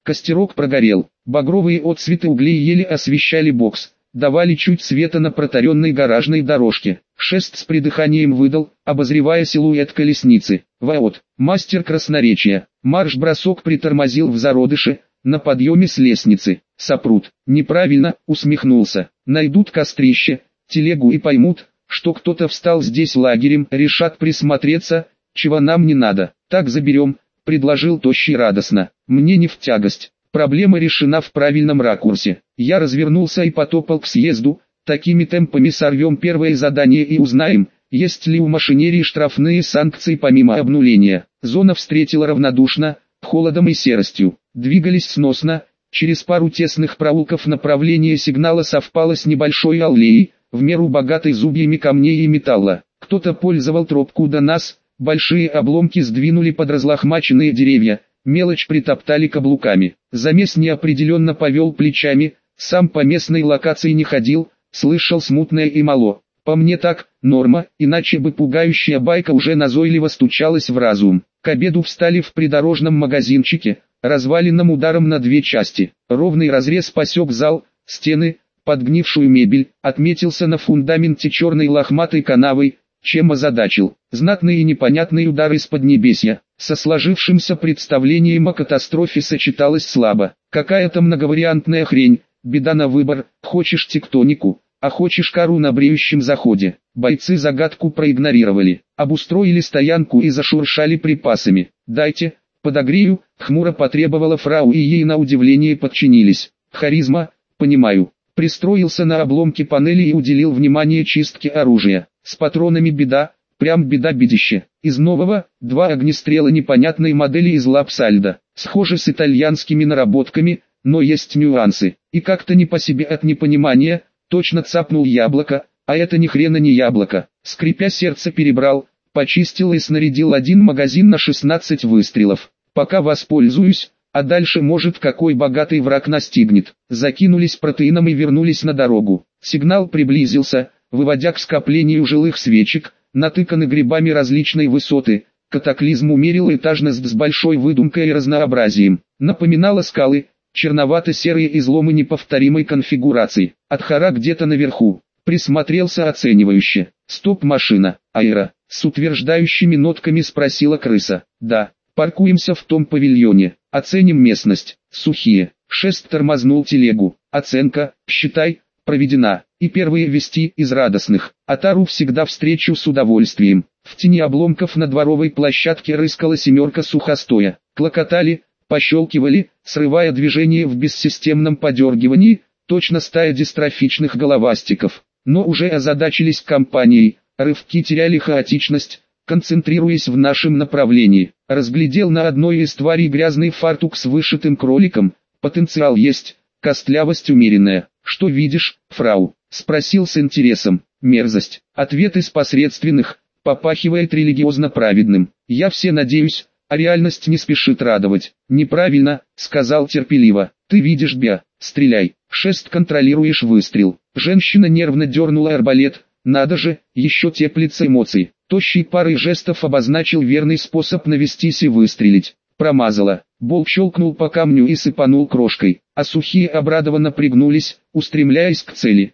Костерок прогорел, багровые отсветы углей еле освещали бокс, давали чуть света на протаренной гаражной дорожке. Шест с придыханием выдал, обозревая силуэт колесницы. Вот, мастер красноречия. Марш-бросок притормозил в зародыше, на подъеме с лестницы. Сопрут. Неправильно, усмехнулся. Найдут кострище, телегу и поймут, что кто-то встал здесь лагерем. Решат присмотреться, чего нам не надо. Так заберем, предложил Тощий радостно. Мне не в тягость. Проблема решена в правильном ракурсе. Я развернулся и потопал к съезду. Такими темпами сорвем первое задание и узнаем, есть ли у машинерии штрафные санкции помимо обнуления. Зона встретила равнодушно, холодом и серостью. Двигались сносно, через пару тесных проулков направление сигнала совпало с небольшой аллеей, в меру богатой зубьями камней и металла. Кто-то пользовал тропку до нас, большие обломки сдвинули под разлохмаченные деревья, мелочь притоптали каблуками. Замес неопределенно повел плечами, сам по местной локации не ходил, слышал смутное и мало. По мне так, норма, иначе бы пугающая байка уже назойливо стучалась в разум. К обеду встали в придорожном магазинчике, разваленном ударом на две части. Ровный разрез посек зал, стены, подгнившую мебель, отметился на фундаменте черной лохматой канавой, чем озадачил. Знатный и непонятный удар из поднебесья, со сложившимся представлением о катастрофе сочеталось слабо. Какая-то многовариантная хрень, беда на выбор, хочешь тектонику, а хочешь кару на бреющем заходе. Бойцы загадку проигнорировали, обустроили стоянку и зашуршали припасами. «Дайте, подогрею», хмуро потребовала фрау, и ей на удивление подчинились. Харизма, понимаю. Пристроился на обломке панели и уделил внимание чистке оружия. С патронами беда, прям беда-бедище. Из нового, 2 огнестрела непонятной модели из Лапсальдо. Схожи с итальянскими наработками, но есть нюансы. И как-то не по себе от непонимания, точно цапнул яблоко, а это ни хрена не яблоко. Скрипя сердце перебрал, почистил и снарядил один магазин на 16 выстрелов. Пока воспользуюсь, а дальше может какой богатый враг настигнет. Закинулись протеином и вернулись на дорогу. Сигнал приблизился, выводя к скоплению жилых свечек, натыканы грибами различной высоты. Катаклизм умерил этажность с большой выдумкой и разнообразием. Напоминало скалы, черновато-серые изломы неповторимой конфигурации. Адхара где-то наверху. Присмотрелся оценивающе. «Стоп-машина, аэро», с утверждающими нотками спросила крыса. «Да, паркуемся в том павильоне, оценим местность». Сухие. Шест тормознул телегу. «Оценка, считай, проведена». И первые вести из радостных. Атару всегда встречу с удовольствием. В тени обломков на дворовой площадке рыскала 7 сухостоя. Клокотали, пощелкивали, срывая движение в бессистемном подергивании, точно стая дистрофичных головастиков. Но уже озадачились компанией, рывки теряли хаотичность, концентрируясь в нашем направлении. Разглядел на одной из тварей грязный фартук с вышитым кроликом, потенциал есть, костлявость умеренная. «Что видишь, фрау?» — спросил с интересом. «Мерзость». Ответ из посредственных, попахивает религиозно праведным. «Я все надеюсь, а реальность не спешит радовать». «Неправильно», — сказал терпеливо. «Ты видишь бя, стреляй». Шест контролируешь выстрел. Женщина нервно дернула арбалет. Надо же, еще теплится эмоций. Тощий парой жестов обозначил верный способ навестись и выстрелить. Промазала. Болт щелкнул по камню и сыпанул крошкой, а сухие обрадованно пригнулись, устремляясь к цели.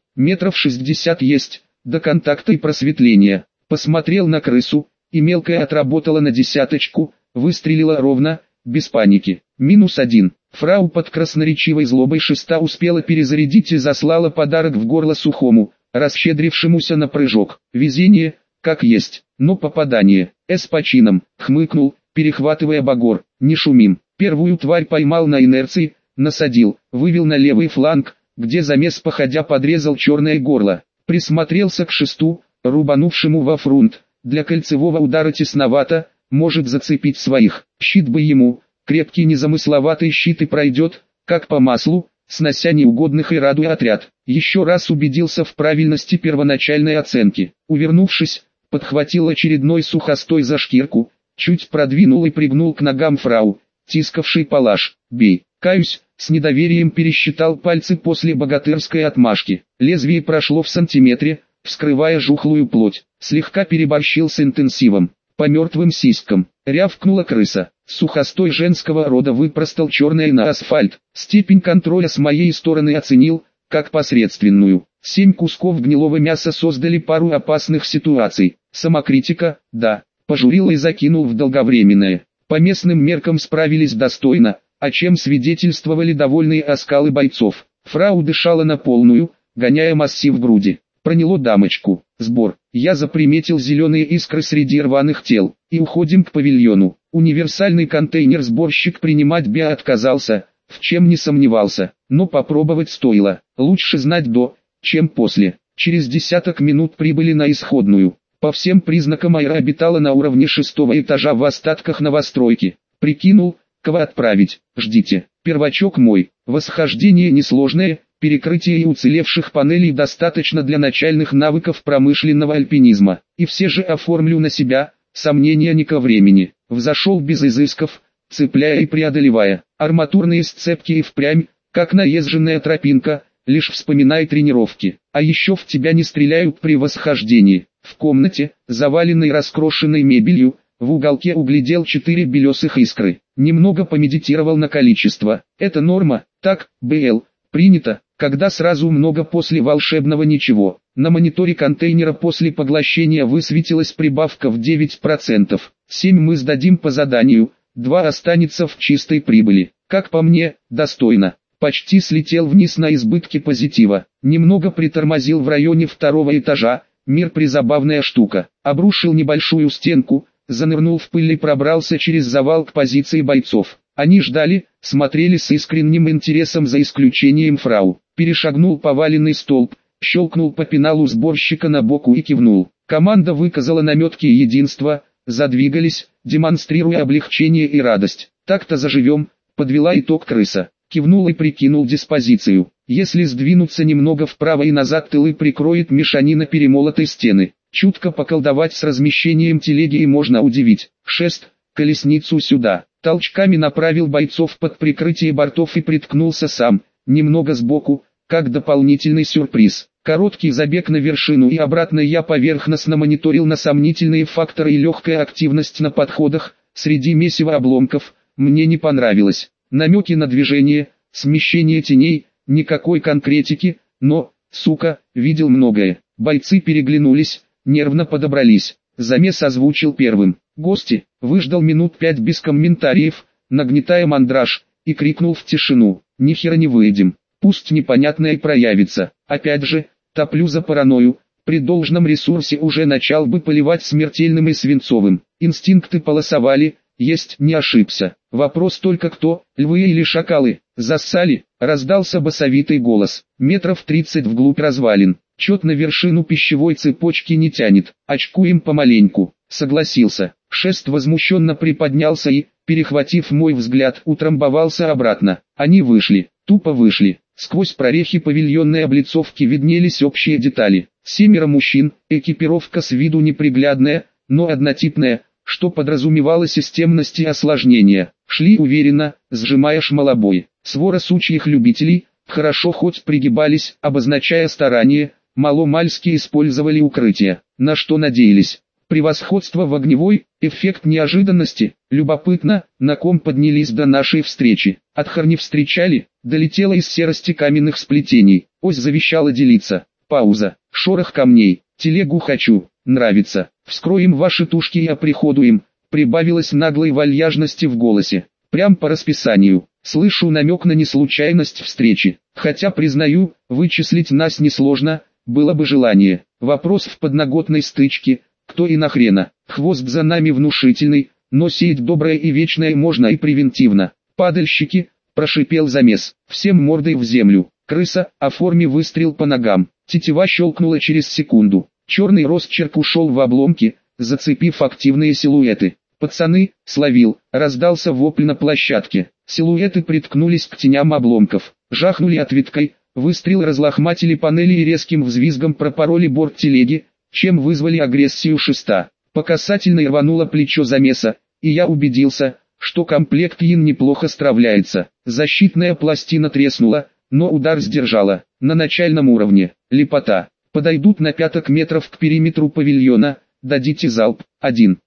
60 есть, до контакта и просветления. Посмотрел на крысу, и мелкая отработала на 10, выстрелила ровно, без паники. -1. Фрау под красноречивой злобой шеста успела перезарядить и заслала подарок в горло сухому, расщедрившемуся на прыжок. Везение, как есть, но попадание. С почином, хмыкнул, перехватывая багор. Не шумим. Первую тварь поймал на инерции, насадил, вывел на левый фланг, где замес походя подрезал черное горло. Присмотрелся к шесту, рубанувшему во фрунт. Для кольцевого удара тесновато, может зацепить своих. Щит бы ему, крепкий незамысловатый щит и пройдет, как по маслу, снося неугодных и радуя отряд. Еще раз убедился в правильности первоначальной оценки. Увернувшись, подхватил очередной сухостой за шкирку, чуть продвинул и пригнул к ногам фрау, тискавший палаш. «Бей». Каюсь, с недоверием пересчитал пальцы после богатырской отмашки. Лезвие прошло в сантиметре, вскрывая жухлую плоть. Слегка переборщил с интенсивом. по мертвым сиськам, рявкнула крыса. Сухостой женского рода выпростал черное на асфальт. Степень контроля с моей стороны оценил, как посредственную. 7 кусков гнилого мяса создали пару опасных ситуаций. Самокритика, да, пожурил и закинул в долговременное. По местным меркам справились достойно, о чем свидетельствовали довольные оскалы бойцов. Фрау дышала на полную, гоняя массив груди. Проняло дамочку. Сбор. Я заприметил зеленые искры среди рваных тел. И уходим к павильону. Универсальный контейнер-сборщик принимать Беа отказался, в чем не сомневался. Но попробовать стоило. Лучше знать до, чем после. Через десяток минут прибыли на исходную. По всем признакам Айра обитала на уровне 6-го этажа в остатках новостройки. Прикинул, кого отправить. Ждите. Первачок мой. Восхождение несложное. Перекрытие и уцелевших панелей достаточно для начальных навыков промышленного альпинизма. И все же оформлю на себя, сомнения не ко времени. Взошел без изысков, цепляя и преодолевая. Арматурные сцепки и впрямь, как наезженная тропинка, лишь вспоминай тренировки. А еще в тебя не стреляют при восхождении. В комнате, заваленной раскрошенной мебелью, в уголке углядел 4 белесых искры. Немного помедитировал на количество. Это норма, так, БЛ, принято. Когда сразу много после волшебного ничего. На мониторе контейнера после поглощения высветилась прибавка в 9%. 7 мы сдадим по заданию, 2 останется в чистой прибыли. Как по мне, достойно. Почти слетел вниз на избытке позитива. Немного притормозил в районе 2-го этажа. Мир призабавная штука. Обрушил небольшую стенку, занырнул в пыль и пробрался через завал к позиции бойцов. Они ждали, смотрели с искренним интересом за исключением фрау. Перешагнул поваленный столб, щелкнул по пеналу сборщика на боку и кивнул. Команда выказала наметки единства, задвигались, демонстрируя облегчение и радость. Так-то заживем, подвела итог крыса. Кивнул и прикинул диспозицию. Если сдвинуться немного вправо и назад, тылы прикроет мешанина перемолотой стены. Чутко поколдовать с размещением телеги и можно удивить. Шест, колесницу сюда. Толчками направил бойцов под прикрытие бортов и приткнулся сам, немного сбоку, как дополнительный сюрприз. Короткий забег на вершину и обратно я поверхностно мониторил на сомнительные факторы и легкая активность на подходах, среди месива обломков, мне не понравилось. Намеки на движение, смещение теней, никакой конкретики, но, сука, видел многое. Бойцы переглянулись, нервно подобрались. Замес озвучил первым. Гости, выждал минут 5 без комментариев, нагнетая мандраж, и крикнул в тишину. Нихера не выйдем. Пусть непонятное проявится. Опять же, топлю за паранойю. При должном ресурсе уже начал бы поливать смертельным и свинцовым. Инстинкты полосовали, есть не ошибся. Вопрос только кто, львы или шакалы. Зассали, раздался басовитый голос. Метров 30 вглубь развалин. Чет на вершину пищевой цепочки не тянет. Очкуем помаленьку. Согласился. Шест возмущенно приподнялся и, перехватив мой взгляд, утрамбовался обратно. Они вышли, тупо вышли. Сквозь прорехи павильонной облицовки виднелись общие детали. 7 мужчин, экипировка с виду неприглядная, но однотипная, что подразумевало системность и осложнения. Шли уверенно, сжимая шмалобой. Свора сучьих любителей, хорошо хоть пригибались, обозначая старание, маломальски использовали укрытие. На что надеялись? Превосходство в огневой, эффект неожиданности. Любопытно, на ком поднялись до нашей встречи. Отхар не встречали, долетела из серости каменных сплетений. Ось завещала делиться. Пауза. Шорох камней. Телегу хочу. Нравится. Вскроем ваши тушки и оприходуем. Прибавилось наглой вальяжности в голосе. Прям по расписанию. Слышу намек на неслучайность встречи. Хотя признаю, вычислить нас несложно, было бы желание. Вопрос в подноготной стычке. Кто и нахрена? Хвост за нами внушительный, но сеять доброе и вечное можно и превентивно. Падальщики, прошипел замес, всем мордой в землю. Крыса, оформи выстрел по ногам. Тетива щелкнула через секунду. Черный росчерк ушел в обломки, зацепив активные силуэты. «Пацаны!» — словил, раздался вопль на площадке. Силуэты приткнулись к теням обломков. Жахнули ответкой, выстрел разлохматили панели и резким взвизгом пропороли борт телеги, чем вызвали агрессию шеста. По касательной рвануло плечо замеса, и я убедился, что комплект Йин неплохо справляется. Защитная пластина треснула, но удар сдержала. На начальном уровне. Лепота. Подойдут на 5 метров к периметру павильона, дадите залп. 1.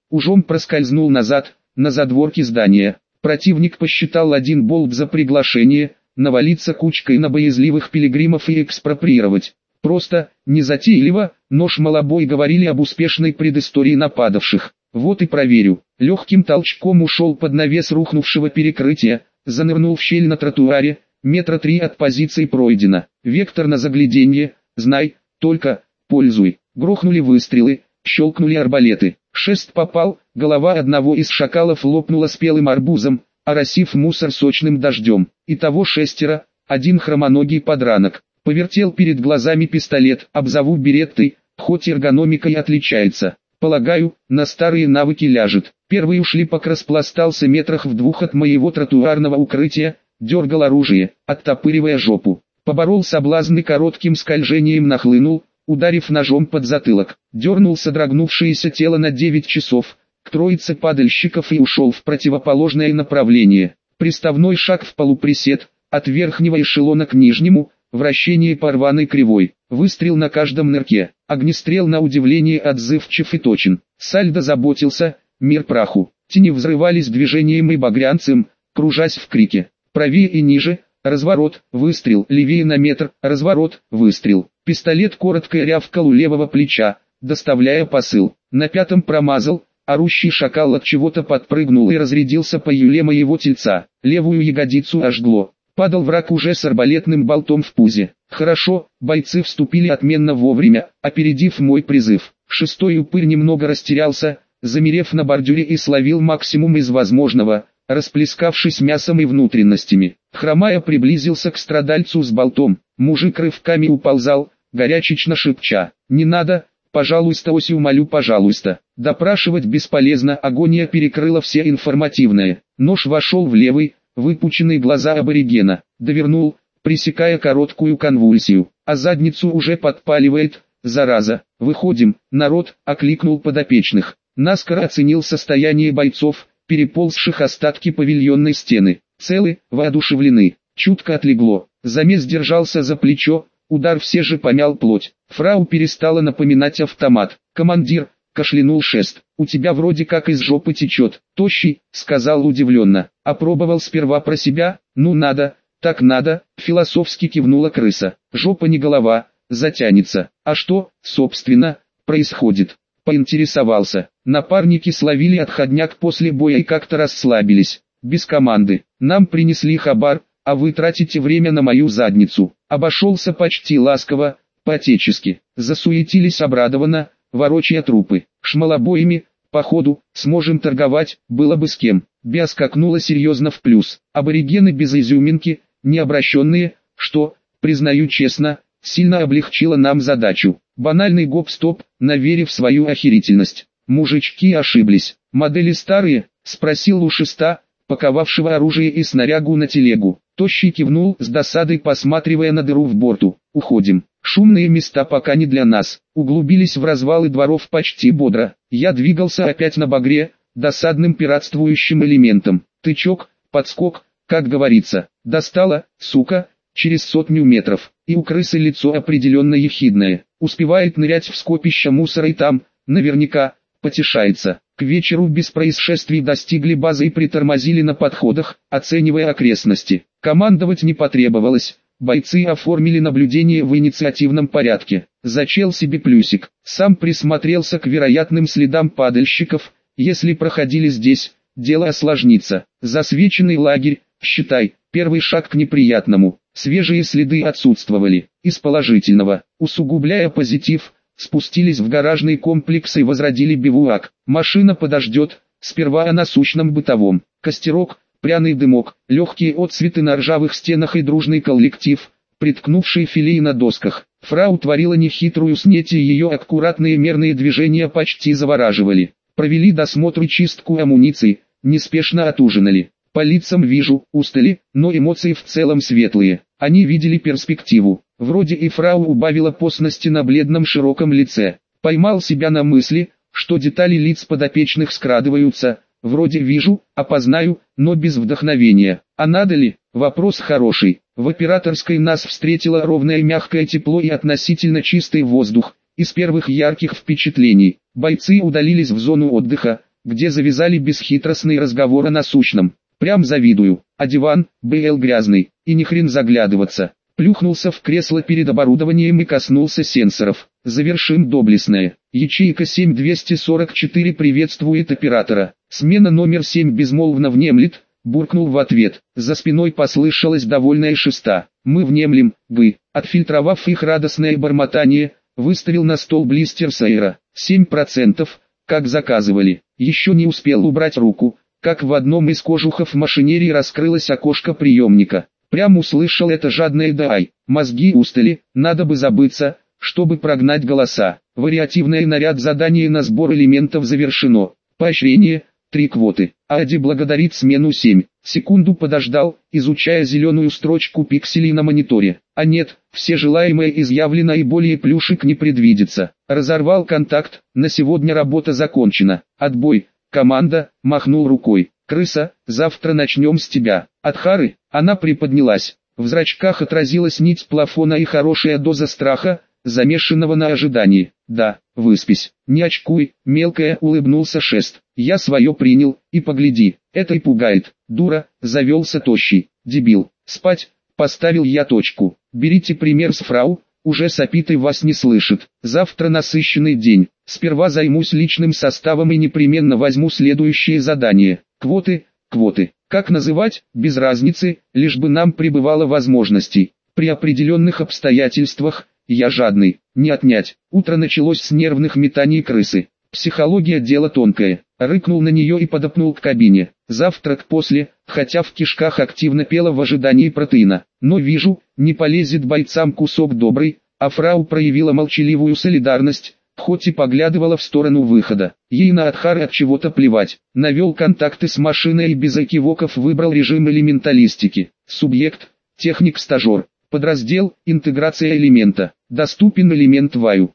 ужом проскользнул назад, на задворке здания. Противник посчитал 1 болт за приглашение, навалиться кучкой на боязливых пилигримов и экспроприировать. Просто, незатейливо, но шмалобой говорили об успешной предыстории нападавших. Вот и проверю. Легким толчком ушел под навес рухнувшего перекрытия, занырнул в щель на тротуаре, 3 метра от позиции пройдено. Вектор на загляденье, знай, только, пользуй. Грохнули выстрелы, щелкнули арбалеты. Шест попал, голова одного из шакалов лопнула спелым арбузом, оросив мусор сочным дождем. Итого 6, 1 хромоногий подранок. Повертел перед глазами пистолет, обзову береттой, хоть эргономикой отличается. Полагаю, на старые навыки ляжет. Первый шлепок распластался метрах в 2 от моего тротуарного укрытия, дергал оружие, оттопыривая жопу. Поборол соблазн и коротким скольжением нахлынул, ударив ножом под затылок. Дернул содрогнувшееся тело на 9 часов, к троице падальщиков и ушел в противоположное направление. Приставной шаг в полуприсед, от верхнего эшелона к нижнему, вращение по рваной кривой, выстрел на каждом нырке, огнестрел на удивление отзывчив и точен. Сальдо заботился, мир праху, тени взрывались движением и багрянцем, кружась в крике. Правее и ниже, разворот, выстрел, левее на метр, разворот, выстрел. Пистолет коротко рявкал у левого плеча, доставляя посыл. На 5-м промазал, орущий шакал от чего-то подпрыгнул и разрядился по юле моего тельца. Левую ягодицу ожгло. Падал враг уже с арбалетным болтом в пузе. Хорошо, бойцы вступили отменно вовремя, опередив мой призыв. 6-й упырь немного растерялся, замерев на бордюре и словил максимум из возможного, расплескавшись мясом и внутренностями. Хромая приблизился к страдальцу с болтом. Мужик рывками уползал, горячечно шепча: «Не надо, пожалуйста, Оси, умолю, пожалуйста». Допрашивать бесполезно, агония перекрыла все информативное. Нож вошел в левый, выпученные глаза аборигена, довернул, пресекая короткую конвульсию, а задницу уже подпаливает, зараза. «Выходим, народ», — окликнул подопечных. Наскоро оценил состояние бойцов, переползших остатки павильонной стены. Целы, воодушевлены, чутко отлегло. Замес держался за плечо, удар все же помял плоть. Фрау перестала напоминать автомат. «Командир», — кашлянул Шест, — «у тебя вроде как из жопы течет». «Тощий», — сказал удивленно. Опробовал сперва про себя, «ну надо, так надо», — философски кивнула крыса. «Жопа не голова, затянется». «А что, собственно, происходит?» — поинтересовался. Напарники словили отходняк после боя и как-то расслабились. Без команды. «Нам принесли хабар, а вы тратите время на мою задницу». Обошелся почти ласково, по-отечески. Засуетились обрадованно, ворочая трупы. «Шмалобоями, походу, сможем торговать, было бы с кем». Бя скакнула серьезно в плюс. Аборигены без изюминки, необращенные, что, признаю честно, сильно облегчило нам задачу. Банальный гоп-стоп, наверив свою охерительность. «Мужички ошиблись. Модели старые?» — спросил у Шеста, паковавшего оружие и снарягу на телегу. Тощий кивнул, с досадой посматривая на дыру в борту. «Уходим. Шумные места пока не для нас». Углубились в развалы дворов почти бодро. Я двигался опять на багре, досадным пиратствующим элементом. Тычок, подскок, как говорится. Достала, сука, через 100 метров. И у крысы лицо определенно ехидное. Успевает нырять в скопище мусора и там, наверняка, потешается. К вечеру без происшествий достигли базы и притормозили на подходах, оценивая окрестности. Командовать не потребовалось. Бойцы оформили наблюдение в инициативном порядке. Зачел себе плюсик. Сам присмотрелся к вероятным следам падальщиков. Если проходили здесь, дело осложнится. Засвеченный лагерь, считай, первый шаг к неприятному. Свежие следы отсутствовали. Из положительного, усугубляя позитив, спустились в гаражный комплекс и возродили бивуак. Машина подождет, сперва о насущном бытовом. Костерок, пряный дымок, легкие отцветы на ржавых стенах и дружный коллектив, приткнувший филей на досках. Фрау творила нехитрую снеть, и ее аккуратные мерные движения почти завораживали. Провели досмотр и чистку амуниции, неспешно отужинали. По лицам вижу, устали, но эмоции в целом светлые. Они видели перспективу. Вроде и фрау убавила постности на бледном широком лице. Поймал себя на мысли, что детали лиц подопечных скрадываются. Вроде вижу, опознаю, но без вдохновения. А надо ли? Вопрос хороший. В операторской нас встретило ровное мягкое тепло и относительно чистый воздух. Из первых ярких впечатлений. Бойцы удалились в зону отдыха, где завязали бесхитростный разговор о насущном. Прям завидую, а диван, БЛ грязный, и ни хрен заглядываться. Плюхнулся в кресло перед оборудованием и коснулся сенсоров. Завершим доблестное. Ячейка 7244 приветствует оператора. Смена номер 7 безмолвно внемлет, буркнул в ответ. За спиной послышалось довольное шеста. Мы внемлем, вы. Отфильтровав их радостное бормотание, выставил на стол блистер Сейра. 7%, как заказывали. Еще не успел убрать руку, как в одном из кожухов машинерии раскрылось окошко приемника. Прям услышал это жадное «дай». Мозги устали, надо бы забыться, чтобы прогнать голоса. Вариативный наряд задания на сбор элементов завершено. Поощрение, 3 квоты. Ади благодарит смену 7. Секунду подождал, изучая зеленую строчку пикселей на мониторе. А нет, все желаемое изъявлено и более плюшек не предвидится. Разорвал контакт, на сегодня работа закончена. Отбой, команда, махнул рукой. Крыса, завтра начнем с тебя. От Хары, она приподнялась. В зрачках отразилась нить плафона и хорошая доза страха, замешанного на ожидании. Да, выспись. Не очкуй, мелкая, улыбнулся Шест. Я свое принял, и погляди, это и пугает. Дура, завелся тощий. Дебил. Спать, поставил я точку. Берите пример с фрау, уже сопит и вас не слышит. Завтра насыщенный день. Сперва займусь личным составом и непременно возьму следующее задание. Квоты, квоты. Как называть, без разницы, лишь бы нам прибывало возможностей. При определенных обстоятельствах, я жадный, не отнять. Утро началось с нервных метаний крысы. Психология дело тонкое. Рыкнул на нее и подопнул к кабине. Завтрак после, хотя в кишках активно пела в ожидании протеина. Но вижу, не полезет бойцам кусок добрый, а фрау проявила молчаливую солидарность, хоть и поглядывала в сторону выхода. Ей на Адхары от чего-то плевать. Навел контакты с машиной и без экивоков выбрал режим элементалистики. Субъект, техник-стажер. Подраздел, интеграция элемента. Доступен элемент Ваю.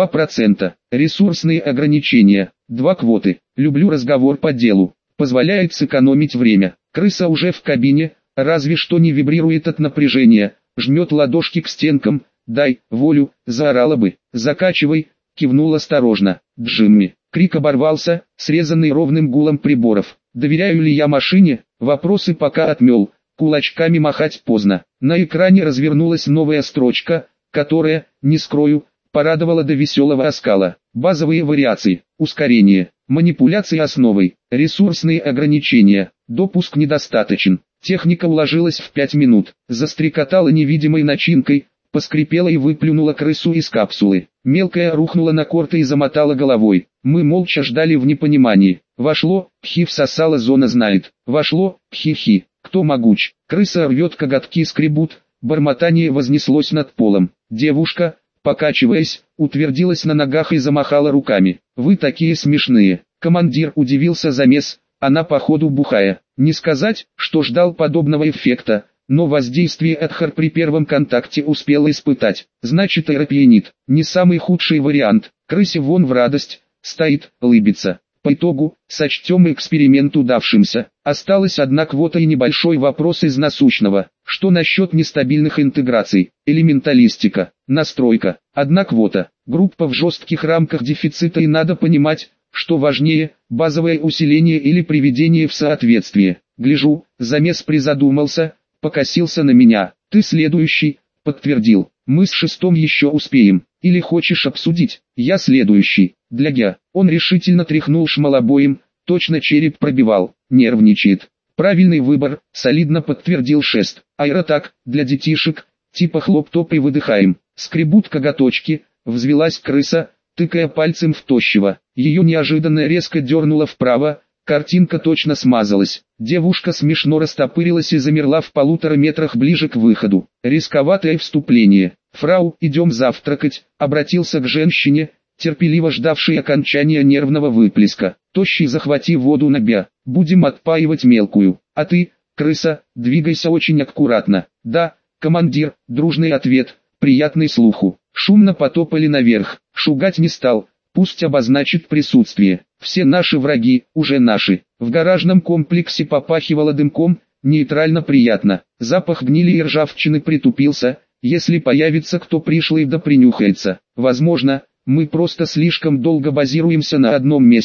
2%. Ресурсные ограничения. 2 квоты. Люблю разговор по делу. Позволяет сэкономить время. Крыса уже в кабине, разве что не вибрирует от напряжения. Жмет ладошки к стенкам. Дай волю, заорала бы. Закачивай. Кивнул осторожно. Джимми. Крик оборвался, срезанный ровным гулом приборов. Доверяю ли я машине? Вопросы пока отмел. Кулачками махать поздно. На экране развернулась новая строчка, которая, не скрою, порадовала до веселого оскала. Базовые вариации. Ускорение. Манипуляции основой. Ресурсные ограничения. Допуск недостаточен. Техника уложилась в 5 минут. Застрекотала невидимой начинкой. Поскрипела и выплюнула крысу из капсулы. Мелкая рухнула на корты и замотала головой. Мы молча ждали в непонимании. Вошло, пхи всосала зона знает. Вошло, пхи-хи. Кто могуч? Крыса рвет, коготки скребут. Бормотание вознеслось над полом. Девушка, покачиваясь, утвердилась на ногах и замахала руками. Вы такие смешные. Командир удивился замес. Она походу бухая. Не сказать, что ждал подобного эффекта. Но воздействие Адхар при первом контакте успела испытать. Значит, аэропьянит. Не самый худший вариант. Крысе вон в радость. Стоит, улыбится. По итогу, сочтем эксперимент удавшимся. Осталась одна квота и небольшой вопрос из насущного. Что насчет нестабильных интеграций? Элементалистика. Настройка. Одна квота. Группа в жестких рамках дефицита, и надо понимать, что важнее, базовое усиление или приведение в соответствие. Гляжу, замес призадумался, покосился на меня. Ты следующий, подтвердил. Мы с Шестом еще успеем. Или хочешь обсудить? Я следующий. Для Гя. Он решительно тряхнул шмалобоем, точно череп пробивал. Нервничает. Правильный выбор, солидно подтвердил Шест. Аэротак, для детишек, типа хлоп-топ и выдыхаем. Скребут коготочки, взвелась крыса, тыкая пальцем в тощего. Ее неожиданно резко дернуло вправо, картинка точно смазалась. Девушка смешно растопырилась и замерла в 1,5 метрах ближе к выходу. Рисковатое вступление. «Фрау, идем завтракать», обратился к женщине, терпеливо ждавшей окончания нервного выплеска. «Тощий, захвати воду на бя, будем отпаивать мелкую. А ты, крыса, двигайся очень аккуратно». «Да, командир», дружный ответ, приятный слуху. Шумно потопали наверх. Шугать не стал, пусть обозначит присутствие. Все наши враги, уже наши. В гаражном комплексе попахивало дымком, нейтрально приятно. Запах гнили и ржавчины притупился. Если появится кто пришлый да принюхается. Возможно, мы просто слишком долго базируемся на одном месте,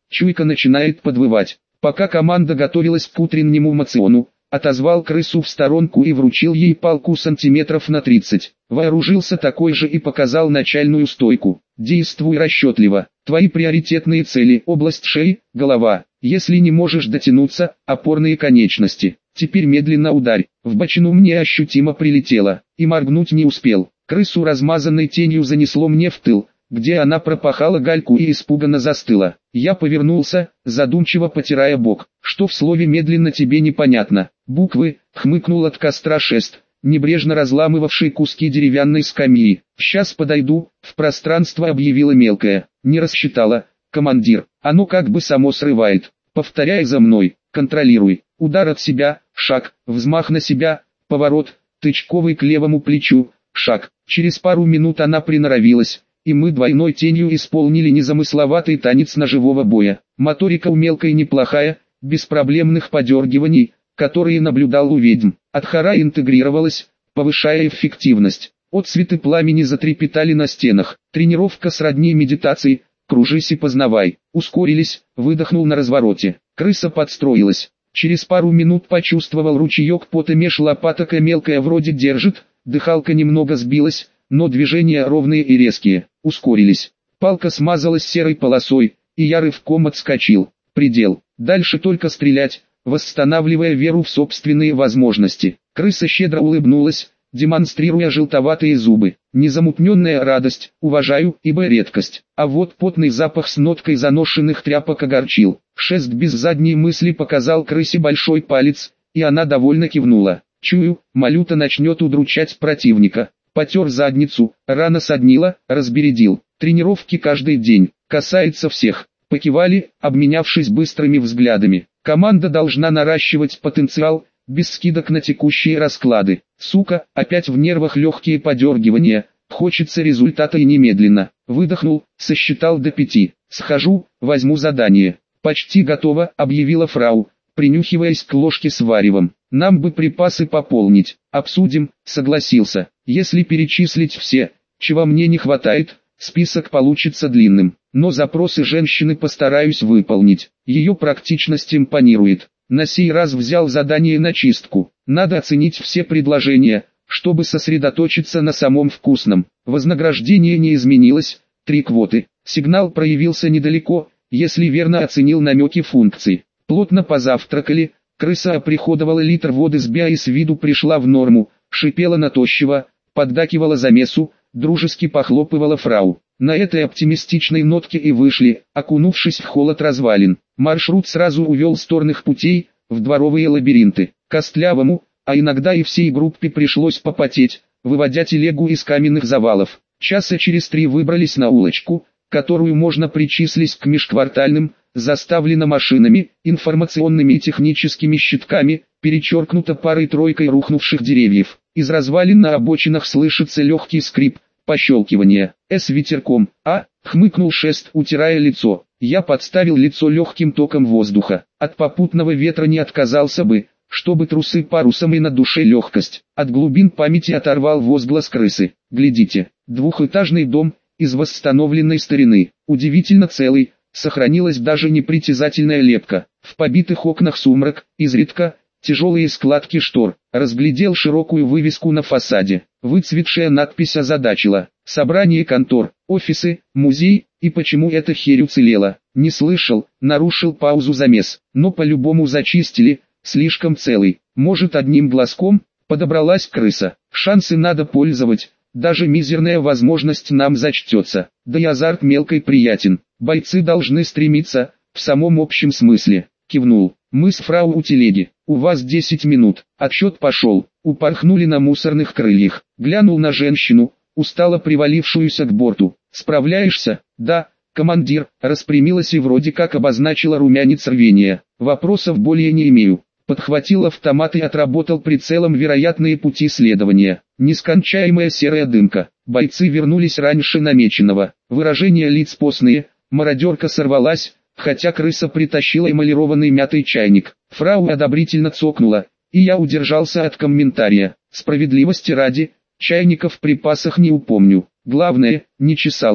чуйка начинает подвывать. Пока команда готовилась к утреннему мациону, отозвал крысу в сторонку и вручил ей палку сантиметров на 30. Вооружился такой же и показал начальную стойку. Действуй расчетливо. Твои приоритетные цели: область шеи, голова. Если не можешь дотянуться, опорные конечности. Теперь медленно ударь. В бочину мне ощутимо прилетело, и моргнуть не успел. Крысу размазанной тенью занесло мне в тыл, где она пропахала гальку и испуганно застыла. Я повернулся, задумчиво потирая бок. Что в слове «медленно» тебе непонятно? Буквы, хмыкнул от костра шест, небрежно разламывавший куски деревянной скамьи. Сейчас подойду, в пространство объявила мелкая. Не рассчитала, командир, оно как бы само срывает. Повторяй за мной, контролируй. Удар от себя, шаг, взмах на себя, поворот, тычковый к левому плечу, шаг. Через пару минут она приноровилась, и мы двойной тенью исполнили незамысловатый танец ножевого боя. Моторика у мелкой неплохая, без проблемных подергиваний, которые наблюдал у ведьм. Адхара интегрировалась, повышая эффективность. Отцветы пламени затрепетали на стенах. Тренировка сродни медитации. Кружись и познавай. Ускорились, выдохнул на развороте. Крыса подстроилась. Через пару минут почувствовал ручеек пота меж лопаток, и мелкая вроде держит. Дыхалка немного сбилась, но движения ровные и резкие. Ускорились. Палка смазалась серой полосой, и я рывком отскочил. Предел. Дальше только стрелять, восстанавливая веру в собственные возможности. Крыса щедро улыбнулась, демонстрируя желтоватые зубы. Незамутненная радость, уважаю, ибо редкость. А вот потный запах с ноткой заношенных тряпок огорчил. Шест без задней мысли показал крысе большой палец, и она довольно кивнула. Чую, малюта начнет удручать противника. Потер задницу, рана соднила, разбередил. Тренировки каждый день, касается всех. Покивали, обменявшись быстрыми взглядами. Команда должна наращивать потенциал, без скидок на текущие расклады. Сука, опять в нервах легкие подергивания, хочется результата и немедленно. Выдохнул, сосчитал до 5. Схожу, возьму задание. Почти готово, объявила фрау, принюхиваясь к ложке с варевом. Нам бы припасы пополнить. Обсудим, согласился. Если перечислить все, чего мне не хватает, список получится длинным. Но запросы женщины постараюсь выполнить. Ее практичность импонирует. На сей раз взял задание на чистку. Надо оценить все предложения, чтобы сосредоточиться на самом вкусном. Вознаграждение не изменилось, 3 квоты. Сигнал проявился недалеко, если верно оценил намеки функций. Плотно позавтракали, крыса оприходовала литр воды с биа и с виду пришла в норму, шипела на тощего, поддакивала замесу, дружески похлопывала фрау. На этой оптимистичной нотке и вышли, окунувшись в холод развалин. Маршрут сразу увел с торных путей, в дворовые лабиринты. Костлявому, а иногда и всей группе пришлось попотеть, выводя телегу из каменных завалов. Часа через 3 выбрались на улочку, которую можно причислить к межквартальным, заставлена машинами, информационными и техническими щитками, перечеркнута парой-тройкой рухнувших деревьев. Из развалин на обочинах слышится легкий скрип, пощелкивание. С ветерком, хмыкнул Шест, утирая лицо. Я подставил лицо легким током воздуха. От попутного ветра не отказался бы, чтобы трусы парусом и на душе легкость. От глубин памяти оторвал возглас крысы. Глядите, двухэтажный дом, из восстановленной старины, удивительно целый, сохранилась даже непритязательная лепка. В побитых окнах сумрак, изредка, тяжелые складки штор. Разглядел широкую вывеску на фасаде. Выцветшая надпись озадачила. Собрание контор, офисы, музей, и почему эта херь уцелела? Не слышал, нарушил паузу замес. Но по-любому зачистили, слишком целый. Может, одним глазком? Подобралась крыса. Шансы надо пользовать, даже мизерная возможность нам зачтется. Да и азарт мелкой приятен. Бойцы должны стремиться, в самом общем смысле. Кивнул. Мы с фрау у телеги. У вас 10 минут. Отсчет пошел. Упорхнули на мусорных крыльях. Глянул на женщину, устало привалившуюся к борту. Справляешься? Да, командир. Распрямилась и вроде как обозначила румянец рвения. Вопросов более не имею. Подхватил автомат и отработал прицелом вероятные пути следования. Нескончаемая серая дымка. Бойцы вернулись раньше намеченного. Выражения лиц постные. Мародерка сорвалась, хотя крыса притащила эмалированный мятый чайник. Фрау одобрительно цокнула, и я удержался от комментария. Справедливости ради, чайника в припасах не упомню. Главное, не чесалка.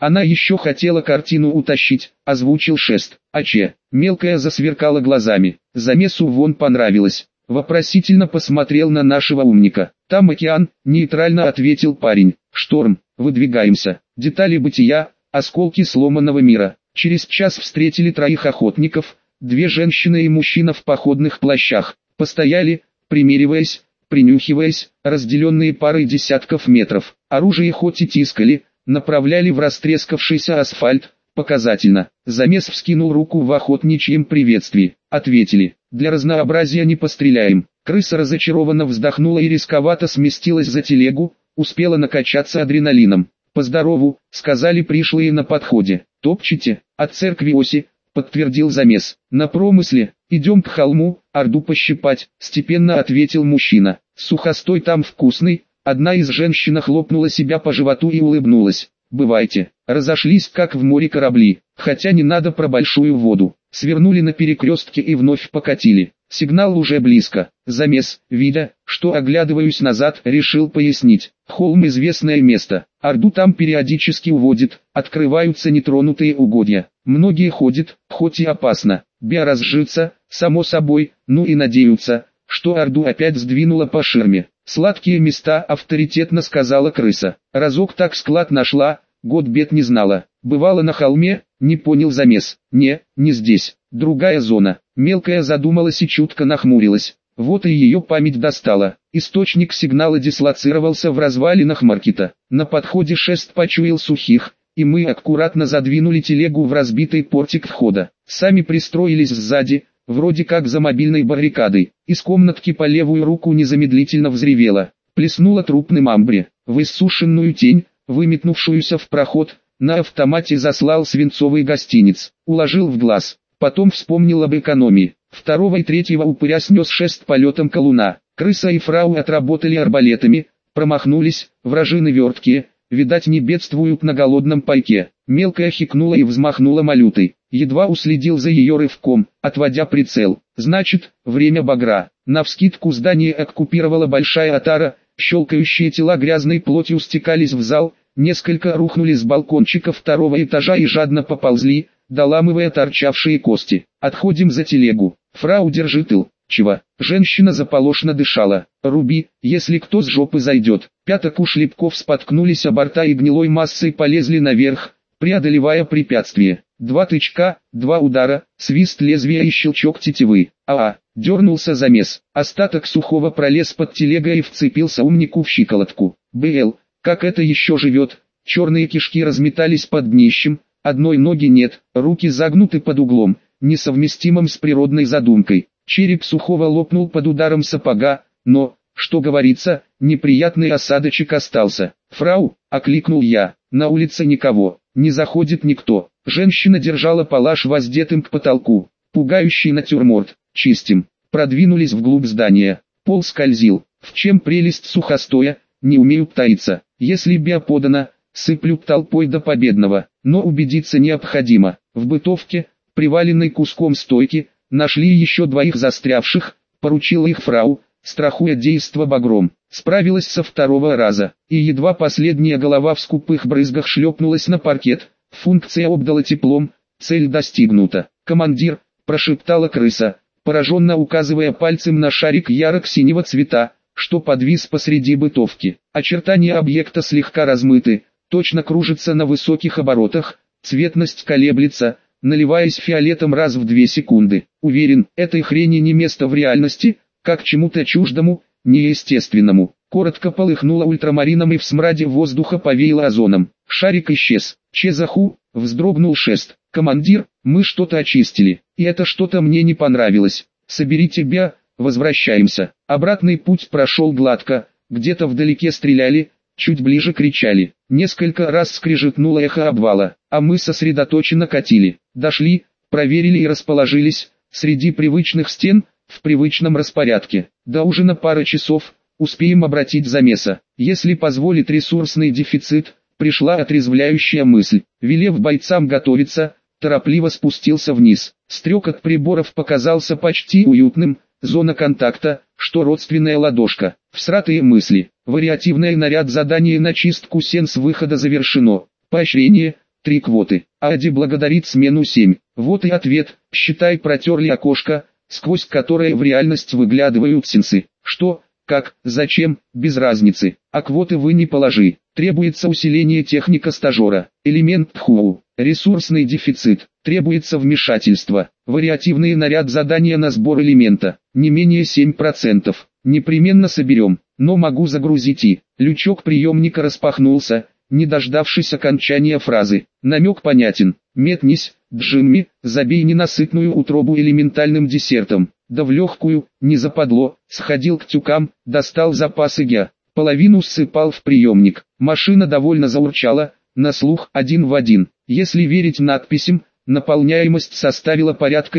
Она еще хотела картину утащить, озвучил Шест. А че? Мелкая засверкала глазами. Замесу вон понравилось. Вопросительно посмотрел на нашего умника. Там океан, нейтрально ответил парень. Шторм, выдвигаемся. Детали бытия, осколки сломанного мира. Через час встретили 3 охотников, 2 женщины и мужчина в походных плащах. Постояли, примериваясь, принюхиваясь, разделенные парой десятков метров. Оружие хоть и тискали, направляли в растрескавшийся асфальт. Показательно. Замес вскинул руку в охотничьем приветствии. Ответили. Для разнообразия не постреляем. Крыса разочарованно вздохнула и рисковато сместилась за телегу, успела накачаться адреналином. «Поздорову», — сказали пришлые на подходе. «Топчете?» «От церкви Оси», — подтвердил Замес. «На промысле, идем к холму, орду пощипать», — степенно ответил мужчина. «Сухостой там вкусный». Одна из женщин хлопнула себя по животу и улыбнулась. «Бывайте». Разошлись как в море корабли, хотя не надо про большую воду. Свернули на перекрестке и вновь покатили. Сигнал уже близко. Замес, видя, что оглядываюсь назад, решил пояснить. Холм — известное место. Орду там периодически уводит, открываются нетронутые угодья. Многие ходят, хоть и опасно. Разжиться, само собой, ну и надеются, что Орду опять сдвинула по ширме. «Сладкие места», — авторитетно сказала крыса. «Разок так склад нашла, год бед не знала. Бывала на холме», — не понял Замес. Не здесь. Другая зона». Мелкая задумалась и чутко нахмурилась. Вот и ее память достала. Источник сигнала дислоцировался в развалинах маркета. На подходе Шест почуял сухих, и мы аккуратно задвинули телегу в разбитый портик входа. Сами пристроились сзади, вроде как за мобильной баррикадой. Из комнатки по левую руку незамедлительно взревело. Плеснула трупным амбре. В иссушенную тень, выметнувшуюся в проход, на автомате заслал свинцовый гостиниц. Уложил в глаз. Потом вспомнил об экономии. 2-го и 3-го упыря снес Шест полетом колуна. Крыса и фрау отработали арбалетами, промахнулись, вражины верткие, видать не бедствуют на голодном пайке. Мелкая хикнула и взмахнула малютой. Едва уследил за ее рывком, отводя прицел. Значит, время багра. Навскидку здание оккупировала большая отара, щелкающие тела грязной плотью стекались в зал, несколько рухнули с балкончика 2-го этажа и жадно поползли, доламывая торчавшие кости. «Отходим за телегу. Фрау, держи тыл». «Чего?» Женщина заполошно дышала. «Руби, если кто с жопы зайдет». Пяток у шлепков споткнулись о борта и гнилой массой полезли наверх, преодолевая препятствие. 2 тычка, 2 удара, свист лезвия и щелчок тетивы. Дернулся Замес. Остаток сухого пролез под телегой и вцепился умнику в щиколотку. Как это еще живет? Черные кишки разметались под днищем. Одной ноги нет, руки загнуты под углом, несовместимым с природной задумкой. Череп Сухого лопнул под ударом сапога, но, что говорится, неприятный осадочек остался. «Фрау», — окликнул я, — «на улице никого, не заходит никто». Женщина держала палаш воздетым к потолку. Пугающий натюрморт. «Чистим». Продвинулись вглубь здания. Пол скользил. В чем прелесть сухостоя? Не умеют таиться. Если подано, сыплют толпой до победного. Но убедиться необходимо. В бытовке, приваленной куском стойки, нашли еще 2 застрявших, поручила их фрау, страхуя действо багром. Справилась со 2-го раза, и едва последняя голова в скупых брызгах шлепнулась на паркет, функция обдала теплом, цель достигнута. «Командир», — прошептала крыса, пораженно указывая пальцем на шарик ярко-синего цвета, что подвис посреди бытовки. Очертания объекта слегка размыты, точно кружится на высоких оборотах, цветность колеблется, наливаясь фиолетом раз в 2 секунды. Уверен, этой хрени не место в реальности, как чему-то чуждому, неестественному. Коротко полыхнуло ультрамарином и в смраде воздуха повеяло озоном. Шарик исчез. «Чезаху», — вздрогнул Шест. «Командир, мы что-то очистили, и это что-то мне не понравилось. Соберите возвращаемся». Обратный путь прошел гладко, где-то вдалеке стреляли, чуть ближе кричали. Несколько раз скрежетнуло эхо обвала, а мы сосредоточенно катили. Дошли, проверили и расположились, среди привычных стен, в привычном распорядке. До ужина пара часов, успеем обратить Замеса. Если позволит ресурсный дефицит, пришла отрезвляющая мысль. Велев бойцам готовиться, торопливо спустился вниз. Стрекот приборов показался почти уютным, зона контакта, что родственная ладошка. Всратые мысли. Вариативное наряд задание на чистку сен с выхода завершено. Поощрение, 3 квоты. Ади благодарит смену 7. Вот и ответ, считай протерли окошко, сквозь которое в реальность выглядывают сенсы. Что, как, зачем, без разницы. А квоты вы не положи. Требуется усиление техника-стажера. Элемент ТХУ. Ресурсный дефицит. Требуется вмешательство. Вариативный наряд задания на сбор элемента. Не менее 7%. Непременно соберем. Но могу загрузить и. Лючок приемника распахнулся, не дождавшись окончания фразы. Намек понятен. Метнись, Джимми, забей ненасытную утробу элементальным десертом. Да в легкую, не западло. Сходил к тюкам, достал запасы ГЯ. Половину ссыпал в приемник. Машина довольно заурчала, на слух 1 в 1. Если верить надписям, наполняемость составила порядка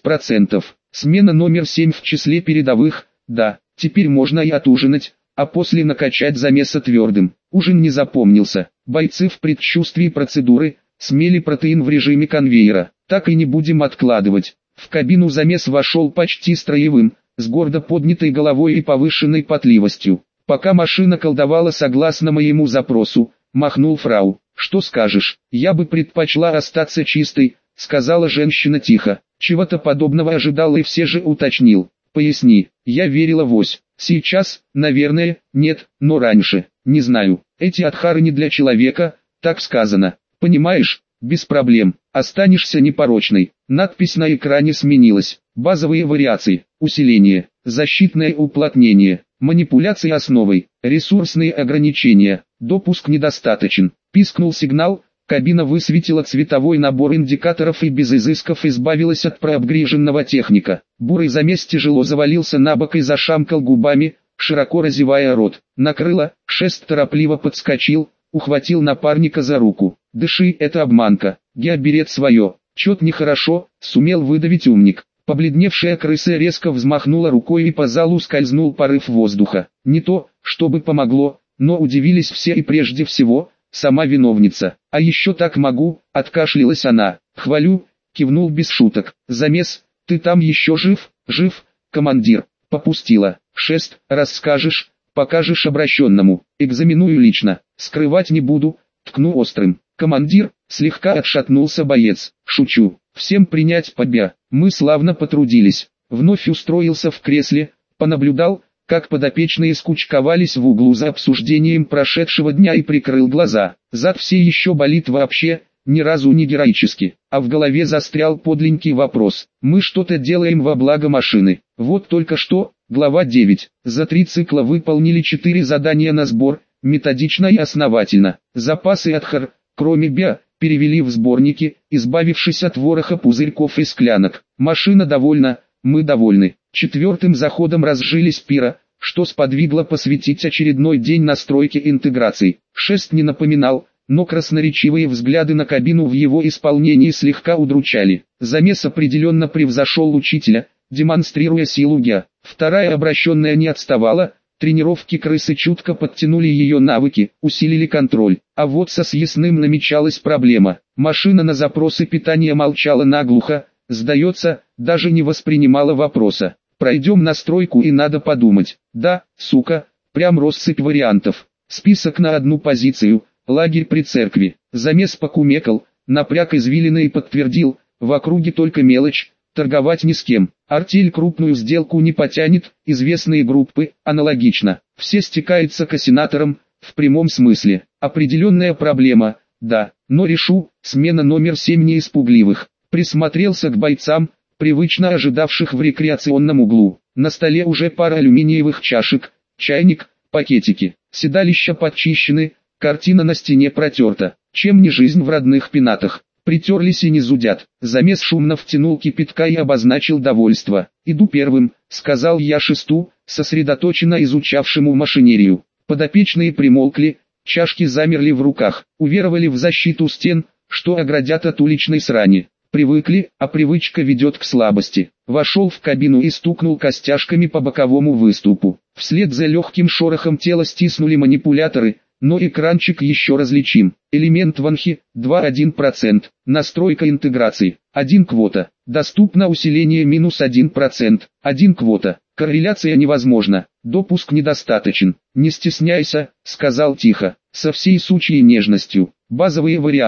9%. Смена номер 7 в числе передовых, да, теперь можно и отужинать, а после накачать замеса твердым. Ужин не запомнился. Бойцы в предчувствии процедуры смели протеин в режиме конвейера. Так и не будем откладывать. В кабину замес вошел почти строевым, с гордо поднятой головой и повышенной потливостью. Пока машина колдовала согласно моему запросу, махнул фрау. «Что скажешь? Я бы предпочла остаться чистой», — сказала женщина тихо. Чего-то подобного ожидал и все же уточнил. «Поясни». Я верила в ось. Сейчас, наверное, нет, но раньше, не знаю. Эти адхары не для человека, так сказано. Понимаешь? Без проблем. Останешься непорочной. Надпись на экране сменилась. Базовые вариации. Усиление. Защитное уплотнение. Манипуляции основой. Ресурсные ограничения. Допуск недостаточен. Пискнул сигнал. Кабина высветила цветовой набор индикаторов и без изысков избавилась от прообгриженного техника. Бурый замес тяжело завалился на бок и зашамкал губами, широко разевая рот. Накрыло, шест торопливо подскочил, ухватил напарника за руку. «Дыши, это обманка. Геа берет свое». «Чет нехорошо», сумел выдавить умник. Побледневшая крыса резко взмахнула рукой и по залу скользнул порыв воздуха. Не то, чтобы помогло, но удивились все и прежде всего сама виновница. «А еще так могу», откашлялась она. «Хвалю», кивнул без шуток. «Замес, ты там еще жив?» «Жив, командир». «Попустила». «Шест, расскажешь, покажешь обращенному». «Экзаменую лично, скрывать не буду», ткну острым. «Командир», слегка отшатнулся боец. «Шучу. Всем принять по БЯ». Мы славно потрудились. Вновь устроился в кресле, понаблюдал, как подопечные скучковались в углу за обсуждением прошедшего дня и прикрыл глаза. Зад все еще болит вообще, ни разу не героически. А в голове застрял подленький вопрос. Мы что-то делаем во благо машины. Вот только что, глава 9. За 3 цикла выполнили 4 задания на сбор, методично и основательно. Запасы Адхар, кроме БЯ, перевели в сборники, избавившись от вороха пузырьков и склянок. Машина довольна, мы довольны. 4-м заходом разжились пира, что сподвигло посвятить очередной день настройке интеграций. Шест не напоминал, но красноречивые взгляды на кабину в его исполнении слегка удручали. Замес определенно превзошел учителя, демонстрируя силу ГЯ. Вторая обращенная не отставала. Тренировки крысы чутко подтянули ее навыки, усилили контроль. А вот со съестным намечалась проблема. Машина на запросы питания молчала наглухо, сдается, даже не воспринимала вопроса. Пройдем настройку и надо подумать. Да, сука, прям россыпь вариантов. Список на одну позицию, лагерь при церкви. Замес покумекал, напряг извилины и подтвердил, в округе только мелочь. Торговать ни с кем. Артель крупную сделку не потянет, известные группы, аналогично. Все стекаются к ассенаторам, в прямом смысле. Определенная проблема, да, но решу, смена номер 7 не испугливых. Присмотрелся к бойцам, привычно ожидавших в рекреационном углу. На столе уже пара алюминиевых чашек, чайник, пакетики. Седалища подчищены, картина на стене протерта. Чем не жизнь в родных пенатах. Притерлись и не зудят. Замес шумно втянул кипятка и обозначил довольство. «Иду первым», — сказал я шесту, сосредоточенно изучавшему машинерию. Подопечные примолкли, чашки замерли в руках, уверовали в защиту стен, что оградят от уличной срани. Привыкли, а привычка ведет к слабости. Вошел в кабину и стукнул костяшками по боковому выступу. Вслед за легким шорохом тела стиснули манипуляторы, но экранчик еще различим. Элемент Ванхи, 2,1%. Настройка интеграции, 1 квота. Доступно усиление минус 1%, 1 квота. Корреляция невозможна, допуск недостаточен. «Не стесняйся», — сказал тихо, со всей сучьей нежностью. Базовые вариации,